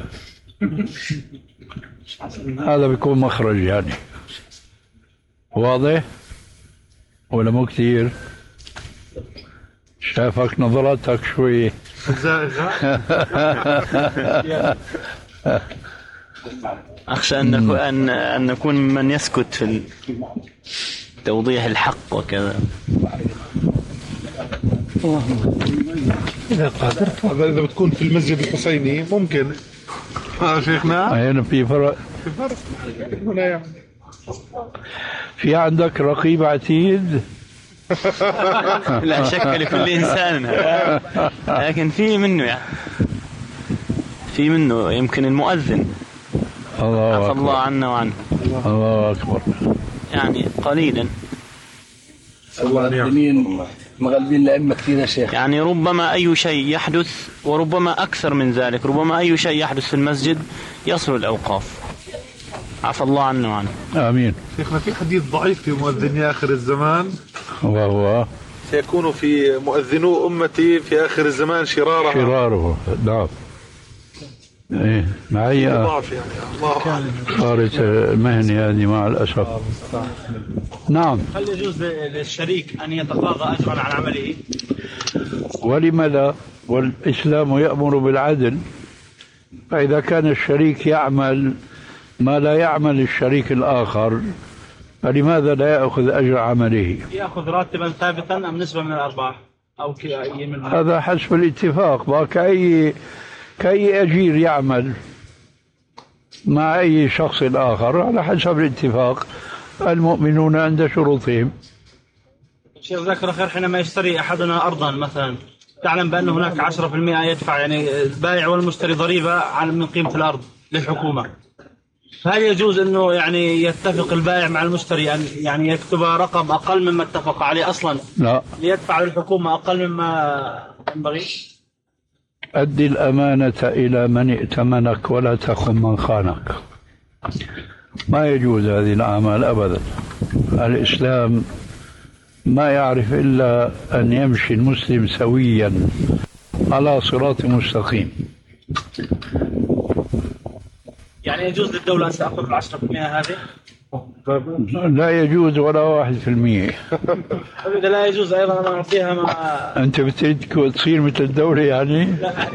هذا بيكون مخرج يعني. واضح ولا مو كثير؟ شافك نظرتك شوي أخشى أن نكون أن أن نكون من يسكت في توضيح الحق وكذا. إذا قدرت إذا بتكون في المسجد الحسيني ممكن. ها شيخنا هنا في فرق، في فرق هنا يعني. في عندك رقيب عتيد. لا شك لكل إنسان، لكن في منه يعني في منه يمكن المؤذن. الله عفى الله عنا وعنه. الله أكبر. يعني قليلا. المؤذنين مغلبين الأئمة كثير يا شيخ. يعني ربما أي شيء يحدث، وربما أكثر من ذلك، ربما أي شيء يحدث في المسجد يصل الأوقاف. عفى الله عنا وعنه. آمين. شيخنا في حديث ضعيف في مؤذني آخر الزمان، وهو سيكون في مؤذنو أمتي في آخر الزمان شرارها شراره. نعم. إيه معي ضعف يعني. الله صارت المهنة هذه مع الأسف. نعم. هل يجوز للشريك أن يتقاضى أجرا عن عمله؟ ولم لا؟ والإسلام يأمر بالعدل، فإذا كان الشريك يعمل ما لا يعمل الشريك الآخر فلماذا لا يأخذ أجر عمله؟ يأخذ راتبا ثابتا أم نسبة من الأرباح أو كأي من هذا حسب الاتفاق، كأي كأي أجير يعمل مع أي شخص آخر على حسب الاتفاق. المؤمنون عند شروطهم. شيخ ذكر خير، حينما يشتري أحدنا أرضا مثلا تعلم بأن هناك عشرة في المئة يدفع يعني البائع والمشتري ضريبة عن من قيمة الأرض للحكومة، فهل يجوز أنه يعني يتفق البائع مع المشتري أن يعني يكتب رقم أقل مما اتفق عليه أصلا؟ لا. ليدفع للحكومة أقل مما ينبغي؟ أدي الأمانة إلى من ائتمنك ولا تخن من خانك. ما يجوز هذه الأعمال أبدا. الإسلام ما يعرف إلا أن يمشي المسلم سويا على صراط مستقيم. يعني يجوز للدولة أن تأخذ العشرة في المئة هذه؟ لا يجوز ولا واحد في المية. إذا لا يجوز أيضا أن نعطيها ما أنت بتريد تصير مثل الدولة يعني؟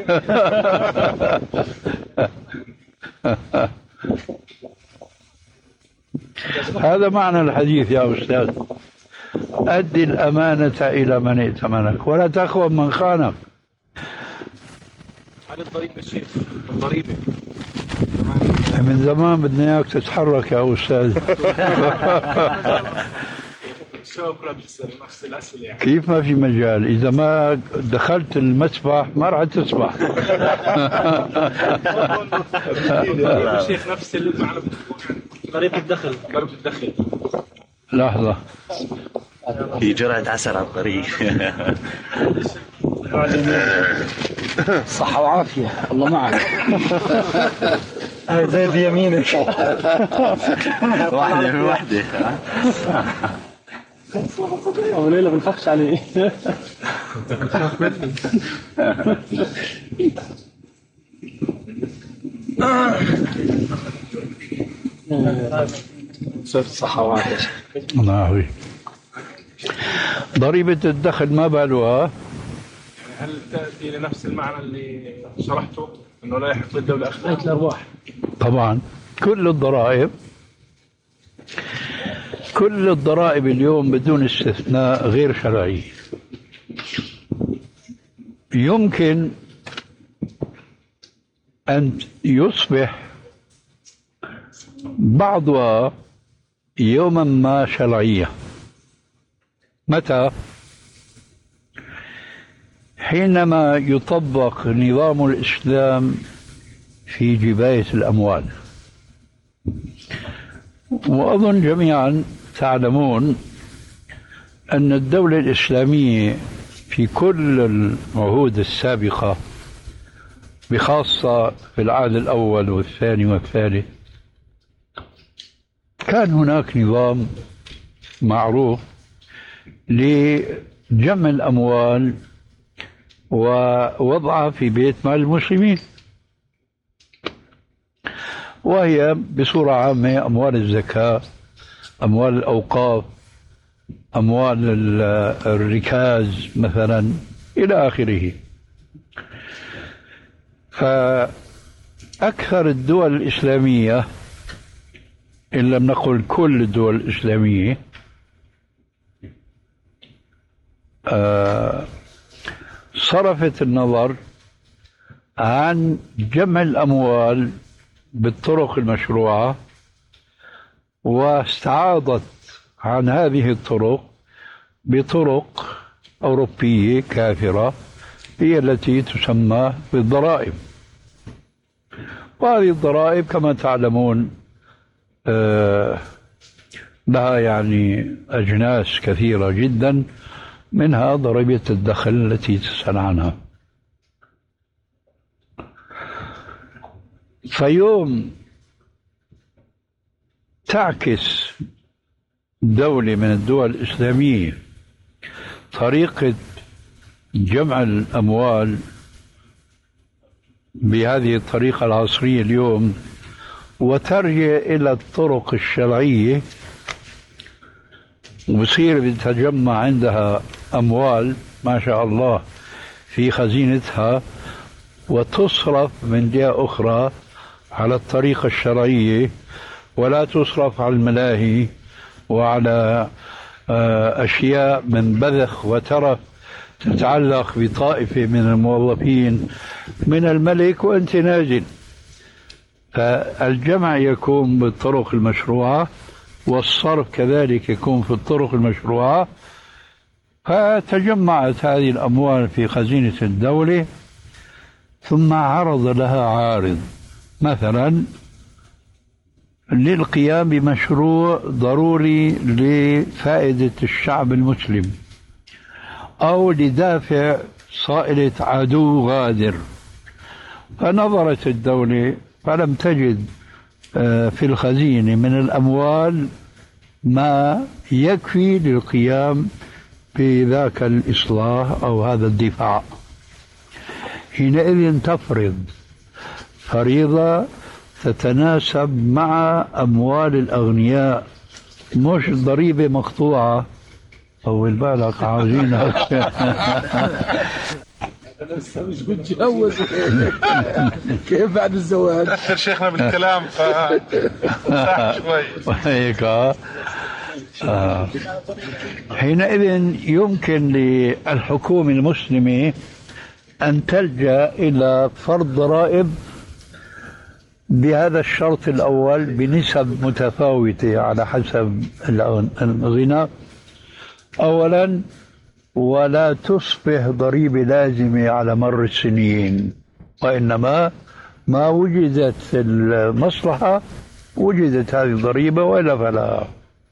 هذا معنى الحديث يا أستاذ. أدي الأمانة إلى من ائتمنك ولا تخون من خانك. على الضريبة الشيخ، الضريبة من زمان بدنا اياك تتحرك يا استاذ. كيف ما في مجال؟ اذا ما دخلت المسبح ما راح تسبح. الشيخ نفس المعنى طريقة الدخل طريقة الدخل. لحظة، في جرعة عسل على الطريق. صحة وعافية، الله معك. هاي زي بيمينك. واحدة من واحدة. أو ليلة بنخافش عليه. صحة وعافية. نعم. ضريبة الدخل ما بالها؟ هل تأتي لنفس المعنى اللي شرحته أنه لا يحق للدولة أخذ الأرباح؟ طبعا كل الضرائب كل الضرائب اليوم بدون استثناء غير شرعية. يمكن أن يصبح بعضها يوما ما شرعية. متى؟ حينما يطبق نظام الإسلام في جباية الأموال. وأظن جميعا تعلمون أن الدولة الإسلامية في كل العهود السابقة، بخاصة في العهد الأول والثاني والثالث، كان هناك نظام معروف لجمع الأموال ووضعها في بيت مال المسلمين، وهي بصورة عامة أموال الزكاة، أموال الأوقاف، أموال الركاز مثلا إلى آخره. فأكثر الدول الإسلامية، إن لم نقل كل الدول الإسلامية، آه صرفت النظر عن جمع الأموال بالطرق المشروعة، واستعاضت عن هذه الطرق بطرق أوروبية كافرة هي التي تسمى بالضرائب. وهذه الضرائب كما تعلمون آه لها يعني أجناس كثيرة جدا، منها ضريبة الدخل التي تسأل عنها. فيوم تعكس دولة من الدول الإسلامية طريقة جمع الأموال بهذه الطريقة العصرية اليوم، وترجع إلى الطرق الشرعية، وبصير بتجمع عندها أموال ما شاء الله في خزينتها، وتصرف من جهة أخرى على الطريقة الشرعية، ولا تصرف على الملاهي وعلى أشياء من بذخ وترف تتعلق بطائفة من الموظفين من الملك وأنت نازل. فالجمع يكون بالطرق المشروعة، والصرف كذلك يكون في الطرق المشروعة. فتجمعت هذه الأموال في خزينة الدولة، ثم عرض لها عارض مثلا للقيام بمشروع ضروري لفائدة الشعب المسلم، أو لدافع صائلة عدو غادر. فنظرت الدولة فلم تجد في الخزينة من الأموال ما يكفي للقيام بذاك الإصلاح أو هذا الدفاع. حينئذ تفرض فريضة تتناسب مع أموال الأغنياء، مش ضريبة مقطوعة. طول بالك عاوزينك. مش بتجوز كيف بعد الزواج؟ أكثر شيخنا بالكلام ف شوي هيك. آه. حينئذ يمكن للحكومة المسلمة أن تلجأ إلى فرض ضرائب بهذا الشرط الأول بنسب متفاوتة على حسب الغنى. أولا، ولا تصبح ضريبة لازمة على مر السنين، وإنما ما وجدت المصلحة وجدت هذه الضريبة وإلا فلا.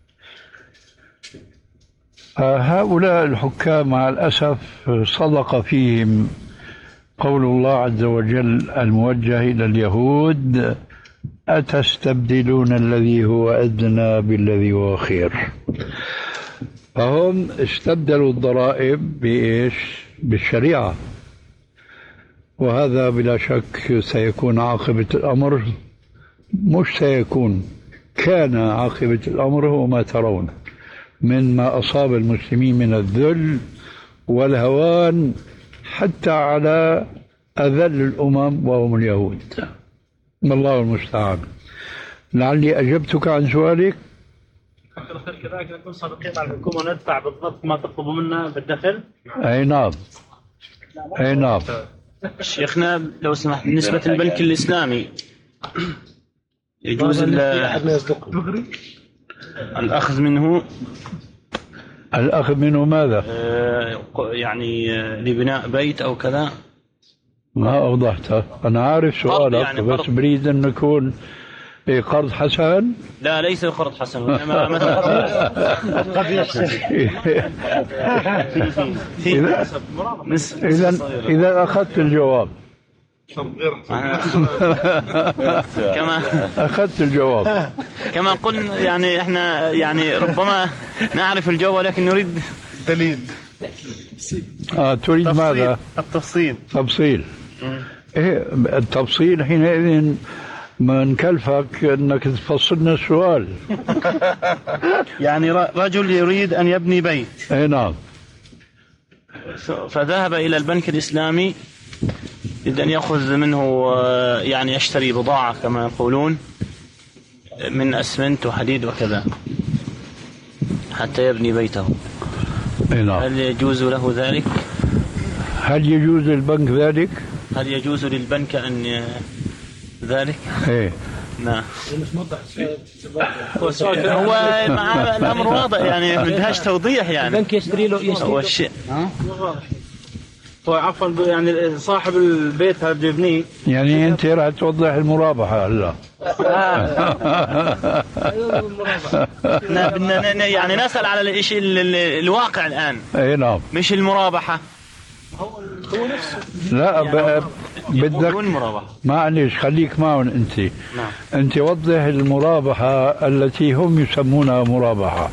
هؤلاء الحكام مع الأسف صدق فيهم قول الله عز وجل الموجه إلى اليهود: أتستبدلون الذي هو أدنى بالذي هو خير. فهم استبدلوا الضرائب بإيش؟ بالشريعة، وهذا بلا شك سيكون عاقبة الأمر، مش سيكون، كان عاقبة الأمر هو ما ترون من ما أصاب المسلمين من الذل والهوان حتى على أذل الأمم وهم اليهود. الله المستعان. لعلي أجبتك عن سؤالك. كذلك نكون صادقين مع الحكومة وندفع بالضبط ما تطلبوا منا بالدخل. أي نعم، أي نعم. شيخنا لو سمحت، بالنسبة للبنك الإسلامي يجوز الأخذ منه الأخذ منه ماذا؟ يعني لبناء بيت أو كذا. ما أوضحته، أنا عارف سؤالك يعني، بس بريد أن يكون قرض حسن. لا، ليس قرض حسن، إنما مثلا قد إذا إذا أخذت الجواب كما أخذت الجواب كما قلنا، يعني إحنا يعني ربما نعرف الجواب ولكن نريد دليل. آه تريد تفصيل. ماذا؟ التفصيل. تفصيل. إيه التفصيل حينئذ ما نكلفك أنك تفصلنا السؤال. يعني رجل يريد أن يبني بيت. أي نعم. فذهب إلى البنك الإسلامي يريد أن يأخذ منه، يعني يشتري بضاعة كما يقولون من أسمنت وحديد وكذا حتى يبني بيته. أي نعم. هل يجوز له ذلك؟ هل يجوز للبنك ذلك؟ هل يجوز للبنك أن ي... ذلك؟ إيه. نعم. هو مع الأمر واضح، يعني ما بدهاش توضيح. يعني البنك يشتري له يشتري هو الشيء. هو عفوا يعني صاحب البيت هذا يبنيه. يعني أنت راح توضح المرابحة هلا. يعني نسأل على الشيء الواقع الآن. أي نعم. مش المرابحة. هو نفسه. لا ب... بدك معلش خليك معهم أنت. نعم. أنت وضح المرابحة التي هم يسمونها مرابحة.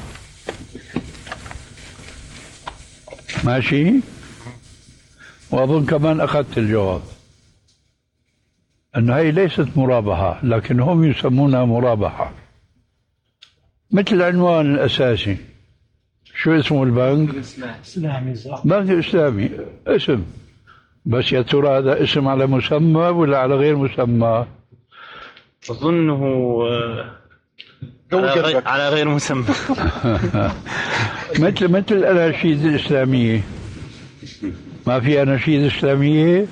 ماشي؟ وأظن كمان أخذت الجواب أن هي ليست مرابحة، لكن هم يسمونها مرابحة. مثل العنوان الأساسي، شو اسمه البنك؟ إسلامي. بنك إسلامي اسم، بس يا ترى هذا اسم على مسمى ولا على غير مسمى؟ أظنه على غير مسمى. مثل مثل الأناشيد الإسلامية، ما في أناشيد إسلامية؟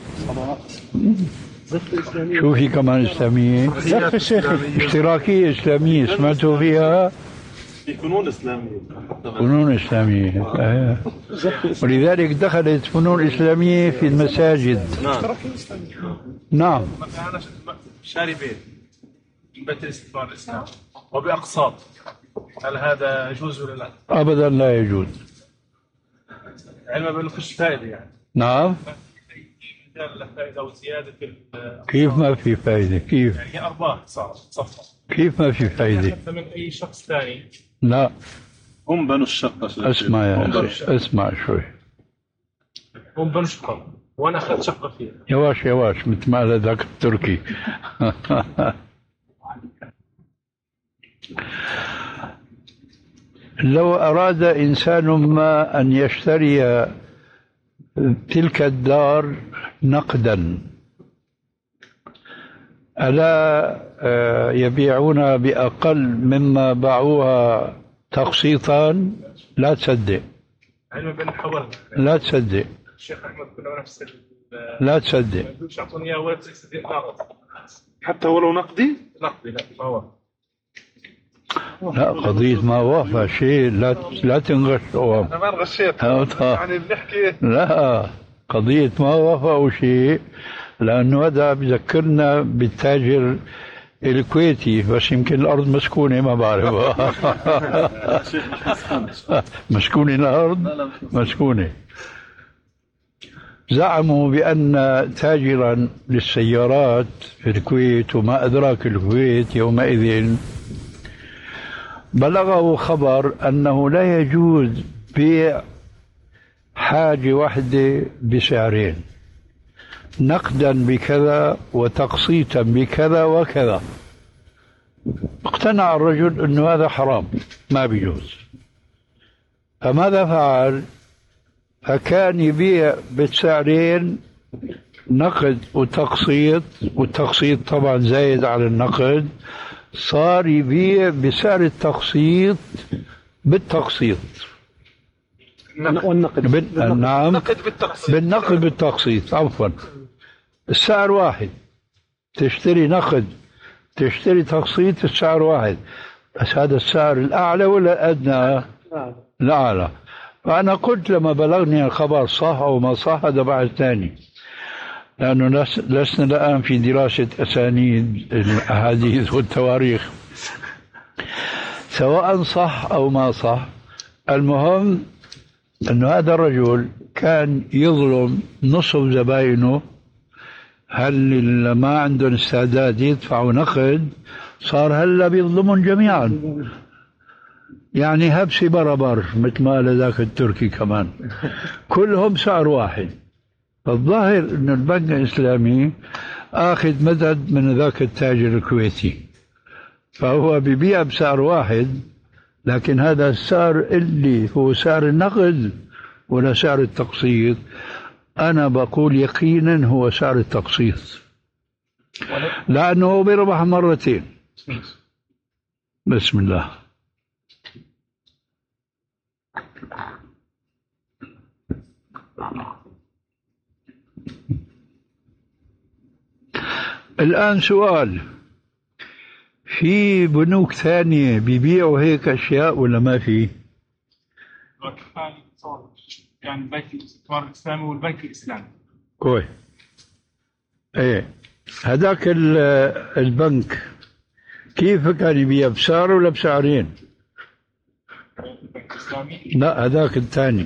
شو في كمان إسلامية؟ اشتراكية إسلامية سمعتوا فيها؟ في فنون إسلامية. فنون إسلامية. آه. ولذلك دخلت فنون إسلامية في المساجد. نعم. نعم. أنا شاري بيت من بيت الاستثمار الإسلامي وبأقساط، هل هذا يجوز ولا لا؟ أبدا لا يجوز. علما بأنه فيش فائدة يعني. نعم. فائدة وزيادة. كيف ما في فائدة؟ كيف؟ يعني أرباح صار صفر. كيف ما في فائدة؟ من أي شخص ثاني. لا. هم بنوا الشقة. اسمع يا أخي، اسمع شوي. هم بنوا شقة وأنا أخذت شقة فيها. يواش يواش مثل ما ذاك التركي. لو أراد إنسان ما أن يشتري تلك الدار نقدا، ألا يبيعون بأقل مما باعوها تقسيطا؟ لا تصدق. علما بأن حولنا. لا تصدق. الشيخ أحمد كنا نفس. لا تصدق. ما يعطوني إياه ولا تصدق ناقص. حتى ولو نقدي؟ نقدي لا فهو لا قضية ما وافى شيء لا لا تنغش. أنا ما انغشيت يعني بنحكي لا قضية ما وافى شيء، لأنه هذا بذكرنا بالتاجر الكويتي، بس يمكن الأرض مسكونة ما بعرفها. مسكونة الأرض مسكونة. زعموا بأن تاجرا للسيارات في الكويت وما أدراك الكويت يومئذ بلغه خبر أنه لا يجوز بيع حاجة واحدة بسعرين، نقدا بكذا وتقسيطا بكذا وكذا. اقتنع الرجل أنه هذا حرام ما بيجوز، فماذا فعل؟ فكان يبيع بالسعرين نقد وتقسيط، والتقسيط طبعا زايد على النقد، صار يبيع بسعر التقسيط بالتقسيط. والنقد بال... نعم نقد بالتقسيط. بالنقد بالتقسيط عفوا. السعر واحد، تشتري نقد تشتري تقسيط السعر واحد، بس هذا السعر الأعلى ولا الأدنى؟ الأعلى. فأنا قلت لما بلغني الخبر صح أو ما صح هذا بعد ثاني، لأنه لسنا الآن في دراسة أسانيد الأحاديث والتواريخ سواء صح أو ما صح. المهم أن هذا الرجل كان يظلم نصف زبائنه، هل ما عندهم استعداد يدفعوا نقد صار هلا بيظلمون جميعا، يعني هبسي بربر مثل ما قال ذاك التركي كمان، كلهم سعر واحد. فالظاهر أن البنك الإسلامي آخذ مدد من ذاك التاجر الكويتي، فهو بيبيع بسعر واحد، لكن هذا السعر اللي هو سعر النقد ولا سعر التقسيط؟ أنا بقول يقينا هو سعر التقسيط، لأنه بيربح مرتين. بسم الله. الآن سؤال، في بنوك ثانية بيبيعوا هيك أشياء ولا ما في؟ يعني بنك الاستثمار الإسلامي والبنك الإسلامي. كويس. إيه هذاك البنك كيف كان يبيع، بسعر ولا بسعرين؟ البنك الإسلامي؟ لا هذاك الثاني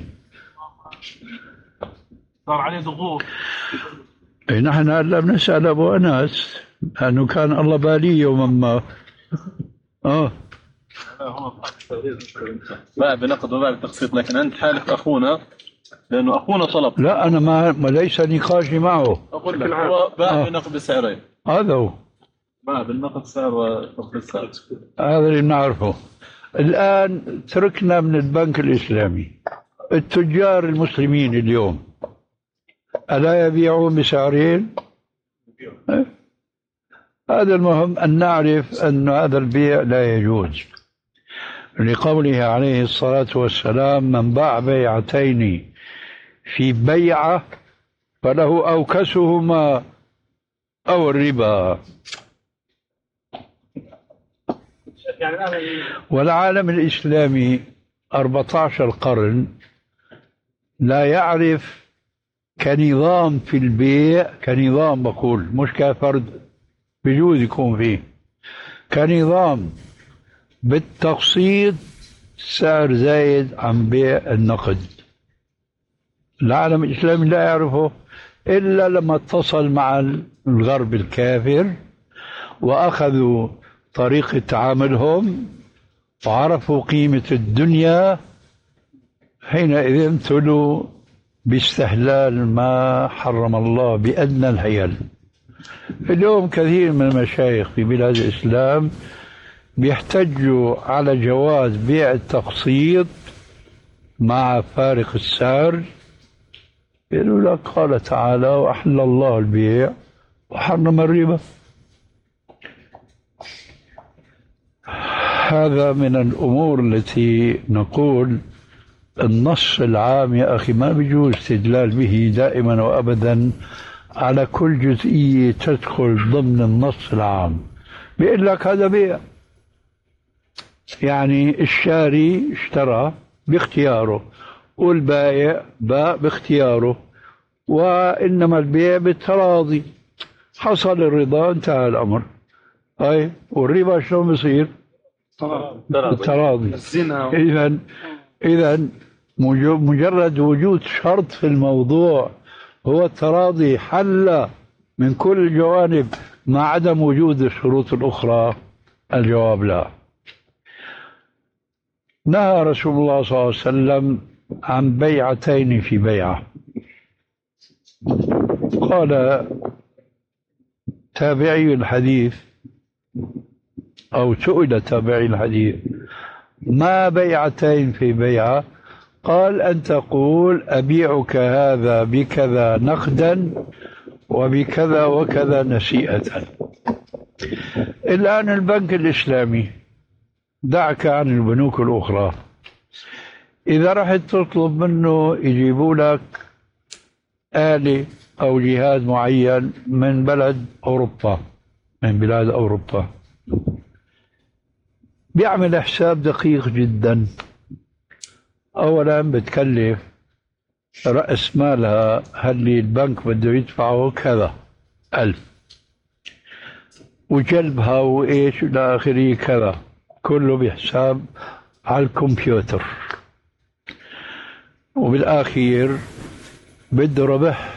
صار عليه ضغوط. إيه نحن هلا بنسأل أبو أنس لأنه كان الله بالي يوما ما. آه باع بنقد وباع بتقسيط، لكن أنت حالف أخونا لأنه أخونا طلب. لا أنا ما, ما ليس نقاشي معه. أقول لك هو باع آه. بنقد بسعرين. هذا هو باع بالنقد سعر وتقسيط سعر. هذا اللي بنعرفه. الآن تركنا من البنك الإسلامي، التجار المسلمين اليوم ألا يبيعون بسعرين؟ هذا المهم أن نعرف أن هذا البيع لا يجوز، لقوله عليه الصلاة والسلام: من باع بيعتين في بيعة فله أوكسهما أو الربا. والعالم الإسلامي أربعة عشر قرن لا يعرف كنظام في البيع، كنظام بقول مش كفرد بجوز يكون فيه، كنظام بالتقسيط سعر زايد عن بيع النقد. العالم الإسلامي لا يعرفه إلا لما اتصل مع الغرب الكافر وأخذوا طريقة تعاملهم وعرفوا قيمة الدنيا، حينئذ امتلوا باستحلال ما حرم الله بأدنى الحيل. اليوم كثير من المشايخ في بلاد الإسلام بيحتجوا على جواز بيع التقسيط مع فارق السعر، يقولوا لك قال تعالى: وأحل الله البيع وحرم الربا. هذا من الأمور التي نقول النص العام يا أخي ما بيجوز استدلال به دائما وأبدا على كل جزئية تدخل ضمن النص العام. بيقول لك هذا بيع، يعني الشاري اشترى باختياره والبائع باع باختياره، وإنما البيع بالتراضي، حصل الرضا انتهى الأمر. أي والربا شلون بصير؟ بالتراضي. إذا إذا مجرد وجود شرط في الموضوع هو التراضي حل من كل الجوانب، مع عدم وجود الشروط الأخرى الجواب لا. نهى رسول الله صلى الله عليه وسلم عن بيعتين في بيعة. قال تابعي الحديث أو سئل تابعي الحديث ما بيعتين في بيعة؟ قال أن تقول أبيعك هذا بكذا نقدا وبكذا وكذا نسيئة. الآن البنك الإسلامي، دعك عن البنوك الأخرى، إذا رحت تطلب منه يجيبوا لك آلة أو جهاز معين من بلد أوروبا، من بلاد أوروبا، بيعمل حساب دقيق جدا. أولا بتكلف رأس مالها اللي البنك بده يدفعه كذا ألف، وجلبها وإيش إلى آخره كذا، كله بحساب على الكمبيوتر. وبالآخير بده ربح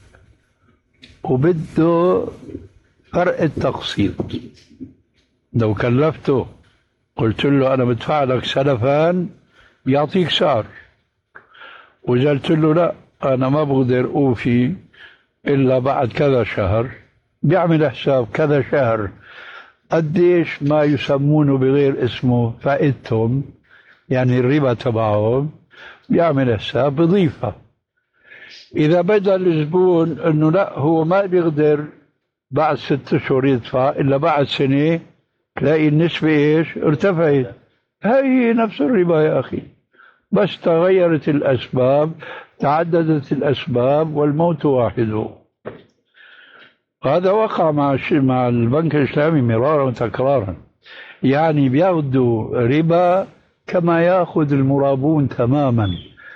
وبده فرق التقسيط. لو كلفته قلت له أنا بدفع لك سلفان بيعطيك سعر، وإذا قلت له لا أنا ما بقدر أوفي إلا بعد كذا شهر، بيعمل حساب كذا شهر قديش ما يسمونه بغير اسمه فائدتهم، يعني الربا تبعهم، بيعمل حساب بضيفة. إذا بدأ الزبون أنه لا هو ما بيقدر بعد ست أشهر يدفع إلا بعد سنة، تلاقي النسبة إيش؟ ارتفعت. هي نفس الربا يا أخي، بس تغيرت الأسباب، تعددت الأسباب، والموت واحد. هذا وقع مع مع البنك الإسلامي مرارا وتكرارا، يعني بياخذوا ربا كما يأخذ المرابون تماما.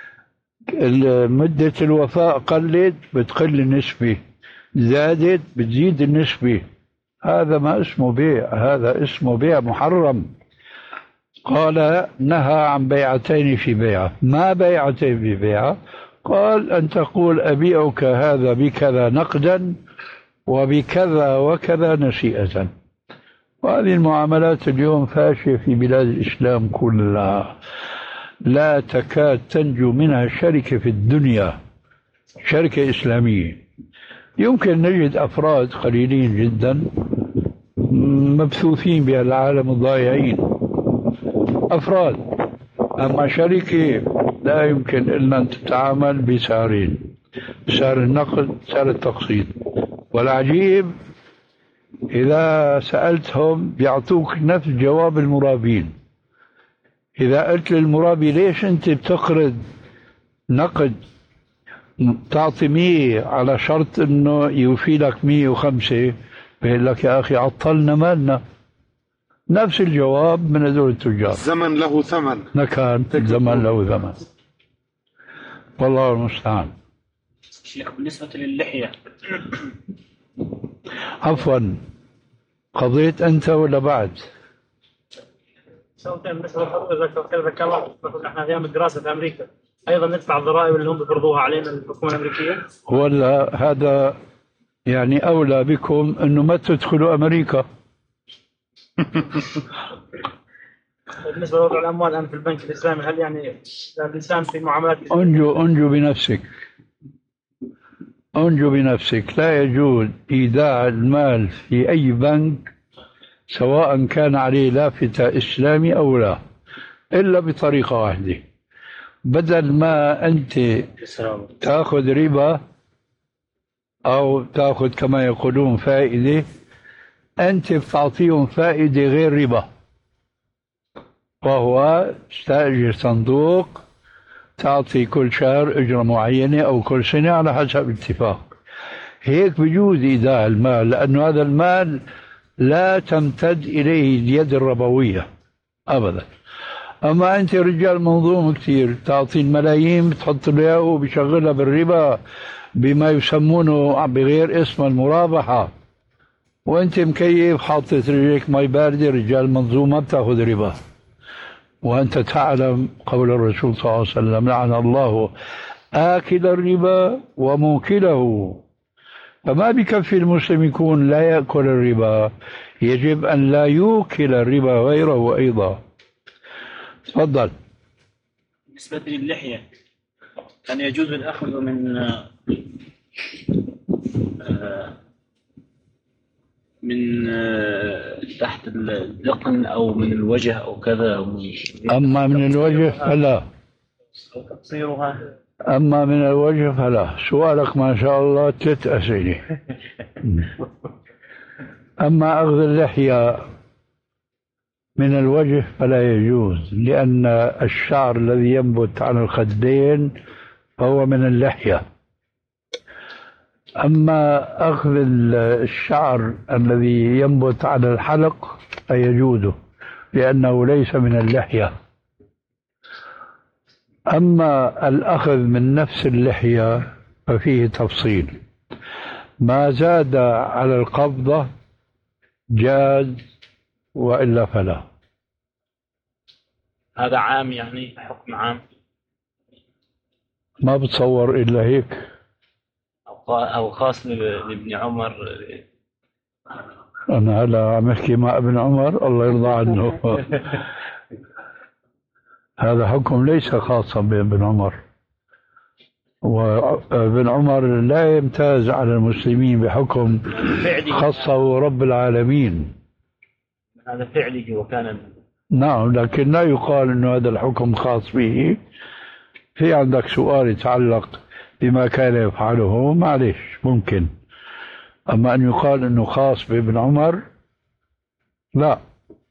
مدة الوفاء قلت بتقل النسبة، زادت بتزيد النسبة. هذا ما اسمه بيع، هذا اسمه بيع محرم. قال نهى عن بيعتين في بيعة. ما بيعتين في بيعة؟ قال أن تقول أبيعك هذا بكذا نقدا وبكذا وكذا نسيئة. وهذه المعاملات اليوم فاشية في بلاد الإسلام كلها، لا تكاد تنجو منها شركة في الدنيا، شركة إسلامية. يمكن نجد أفراد قليلين جدا مبثوثين بها العالم الضائعين، أفراد. أما شركة لا يمكن إلا أن تتعامل بسعرين، سعر النقد سعر التقسيط. والعجيب إذا سألتهم بيعطوك نفس جواب المرابين. إذا قلت للمرابي ليش أنت بتقرض نقد تعطي مية على شرط أنه يوفي لك مية وخمسة، بيقول لك يا أخي عطلنا مالنا. نفس الجواب من هذول التجار. الزمن له ثمن. نكان الزمن له ثمن، والله المستعان. شيخ بالنسبة للحية، عفوا قضيت أنت ولا بعد؟ سواء بالنسبة لحضرتك ذكر الله، احنا أيام الدراسة في أمريكا أيضا ندفع الضرائب اللي هم بيفرضوها علينا الحكومة الأمريكية؟ ولا هذا يعني أولى بكم أنه ما تدخلوا أمريكا. بالنسبة لوضع الأموال الآن في البنك الإسلامي، هل يعني الإنسان في معاملات أنجو أنجو بنفسك، أنجو بنفسك. لا يجوز إيداع المال في أي بنك سواء كان عليه لافتة إسلامي أو لا، إلا بطريقة واحدة. بدل ما أنت تأخذ ربا أو تأخذ كما يقولون فائدة، أنت بتعطيهم فائدة غير ربا، وهو تستأجر صندوق تعطي كل شهر أجرة معينة أو كل سنة على حسب اتفاق. هيك بجوز إيداع المال، لأنه هذا المال لا تمتد إليه اليد الربوية أبدا. أما أنت رجال منظوم كثير، تعطي الملايين بتحط له إياه وبشغلها بالربا بما يسمونه بغير اسم المرابحة، وأنت مكيف حاطط رجلك مي باردة. رجال منظومة بتاخذ ربا، وأنت تعلم قول الرسول صلى الله عليه وسلم: لعن الله آكل الربا وموكله. فما بكفي المسلم يكون لا يأكل الربا، يجب أن لا يوكل الربا غيره أيضا. تفضل. بالنسبة للحية، كان يجوز الأخذ من من تحت الذقن أو من الوجه أو كذا أو من أما من الوجه فلا، أو تقصيرها. أما من الوجه فلا. سؤالك ما شاء الله ثلاث أسئلة. أما أخذ اللحية من الوجه فلا يجوز، لأن الشعر الذي ينبت على الخدين فهو من اللحية. أما أخذ الشعر الذي ينبت على الحلق فيجوز، لأنه ليس من اللحية. أما الأخذ من نفس اللحية ففيه تفصيل، ما زاد على القبضة جاز وإلا فلا. هذا عام يعني، حكم عام، ما بتصور إلا هيك، أو خاص لابن عمر. أنا هلا عم أحكي مع ابن عمر الله يرضى عنه. هذا حكم ليس خاصا بابن عمر، وابن عمر لا يمتاز على المسلمين بحكم خصه رب العالمين. هذا فعله وكان. نعم، لكن لا يقال أنه هذا الحكم خاص به. في عندك سؤال يتعلق بما كان يفعله، معلش ممكن، أما أن يقال أنه خاص بابن عمر لا.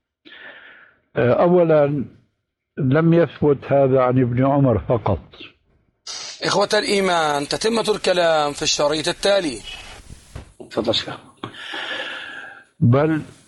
أولا لم يثبت هذا عن ابن عمر فقط. إخوة الإيمان، تتمة الكلام في الشريط التالي. بل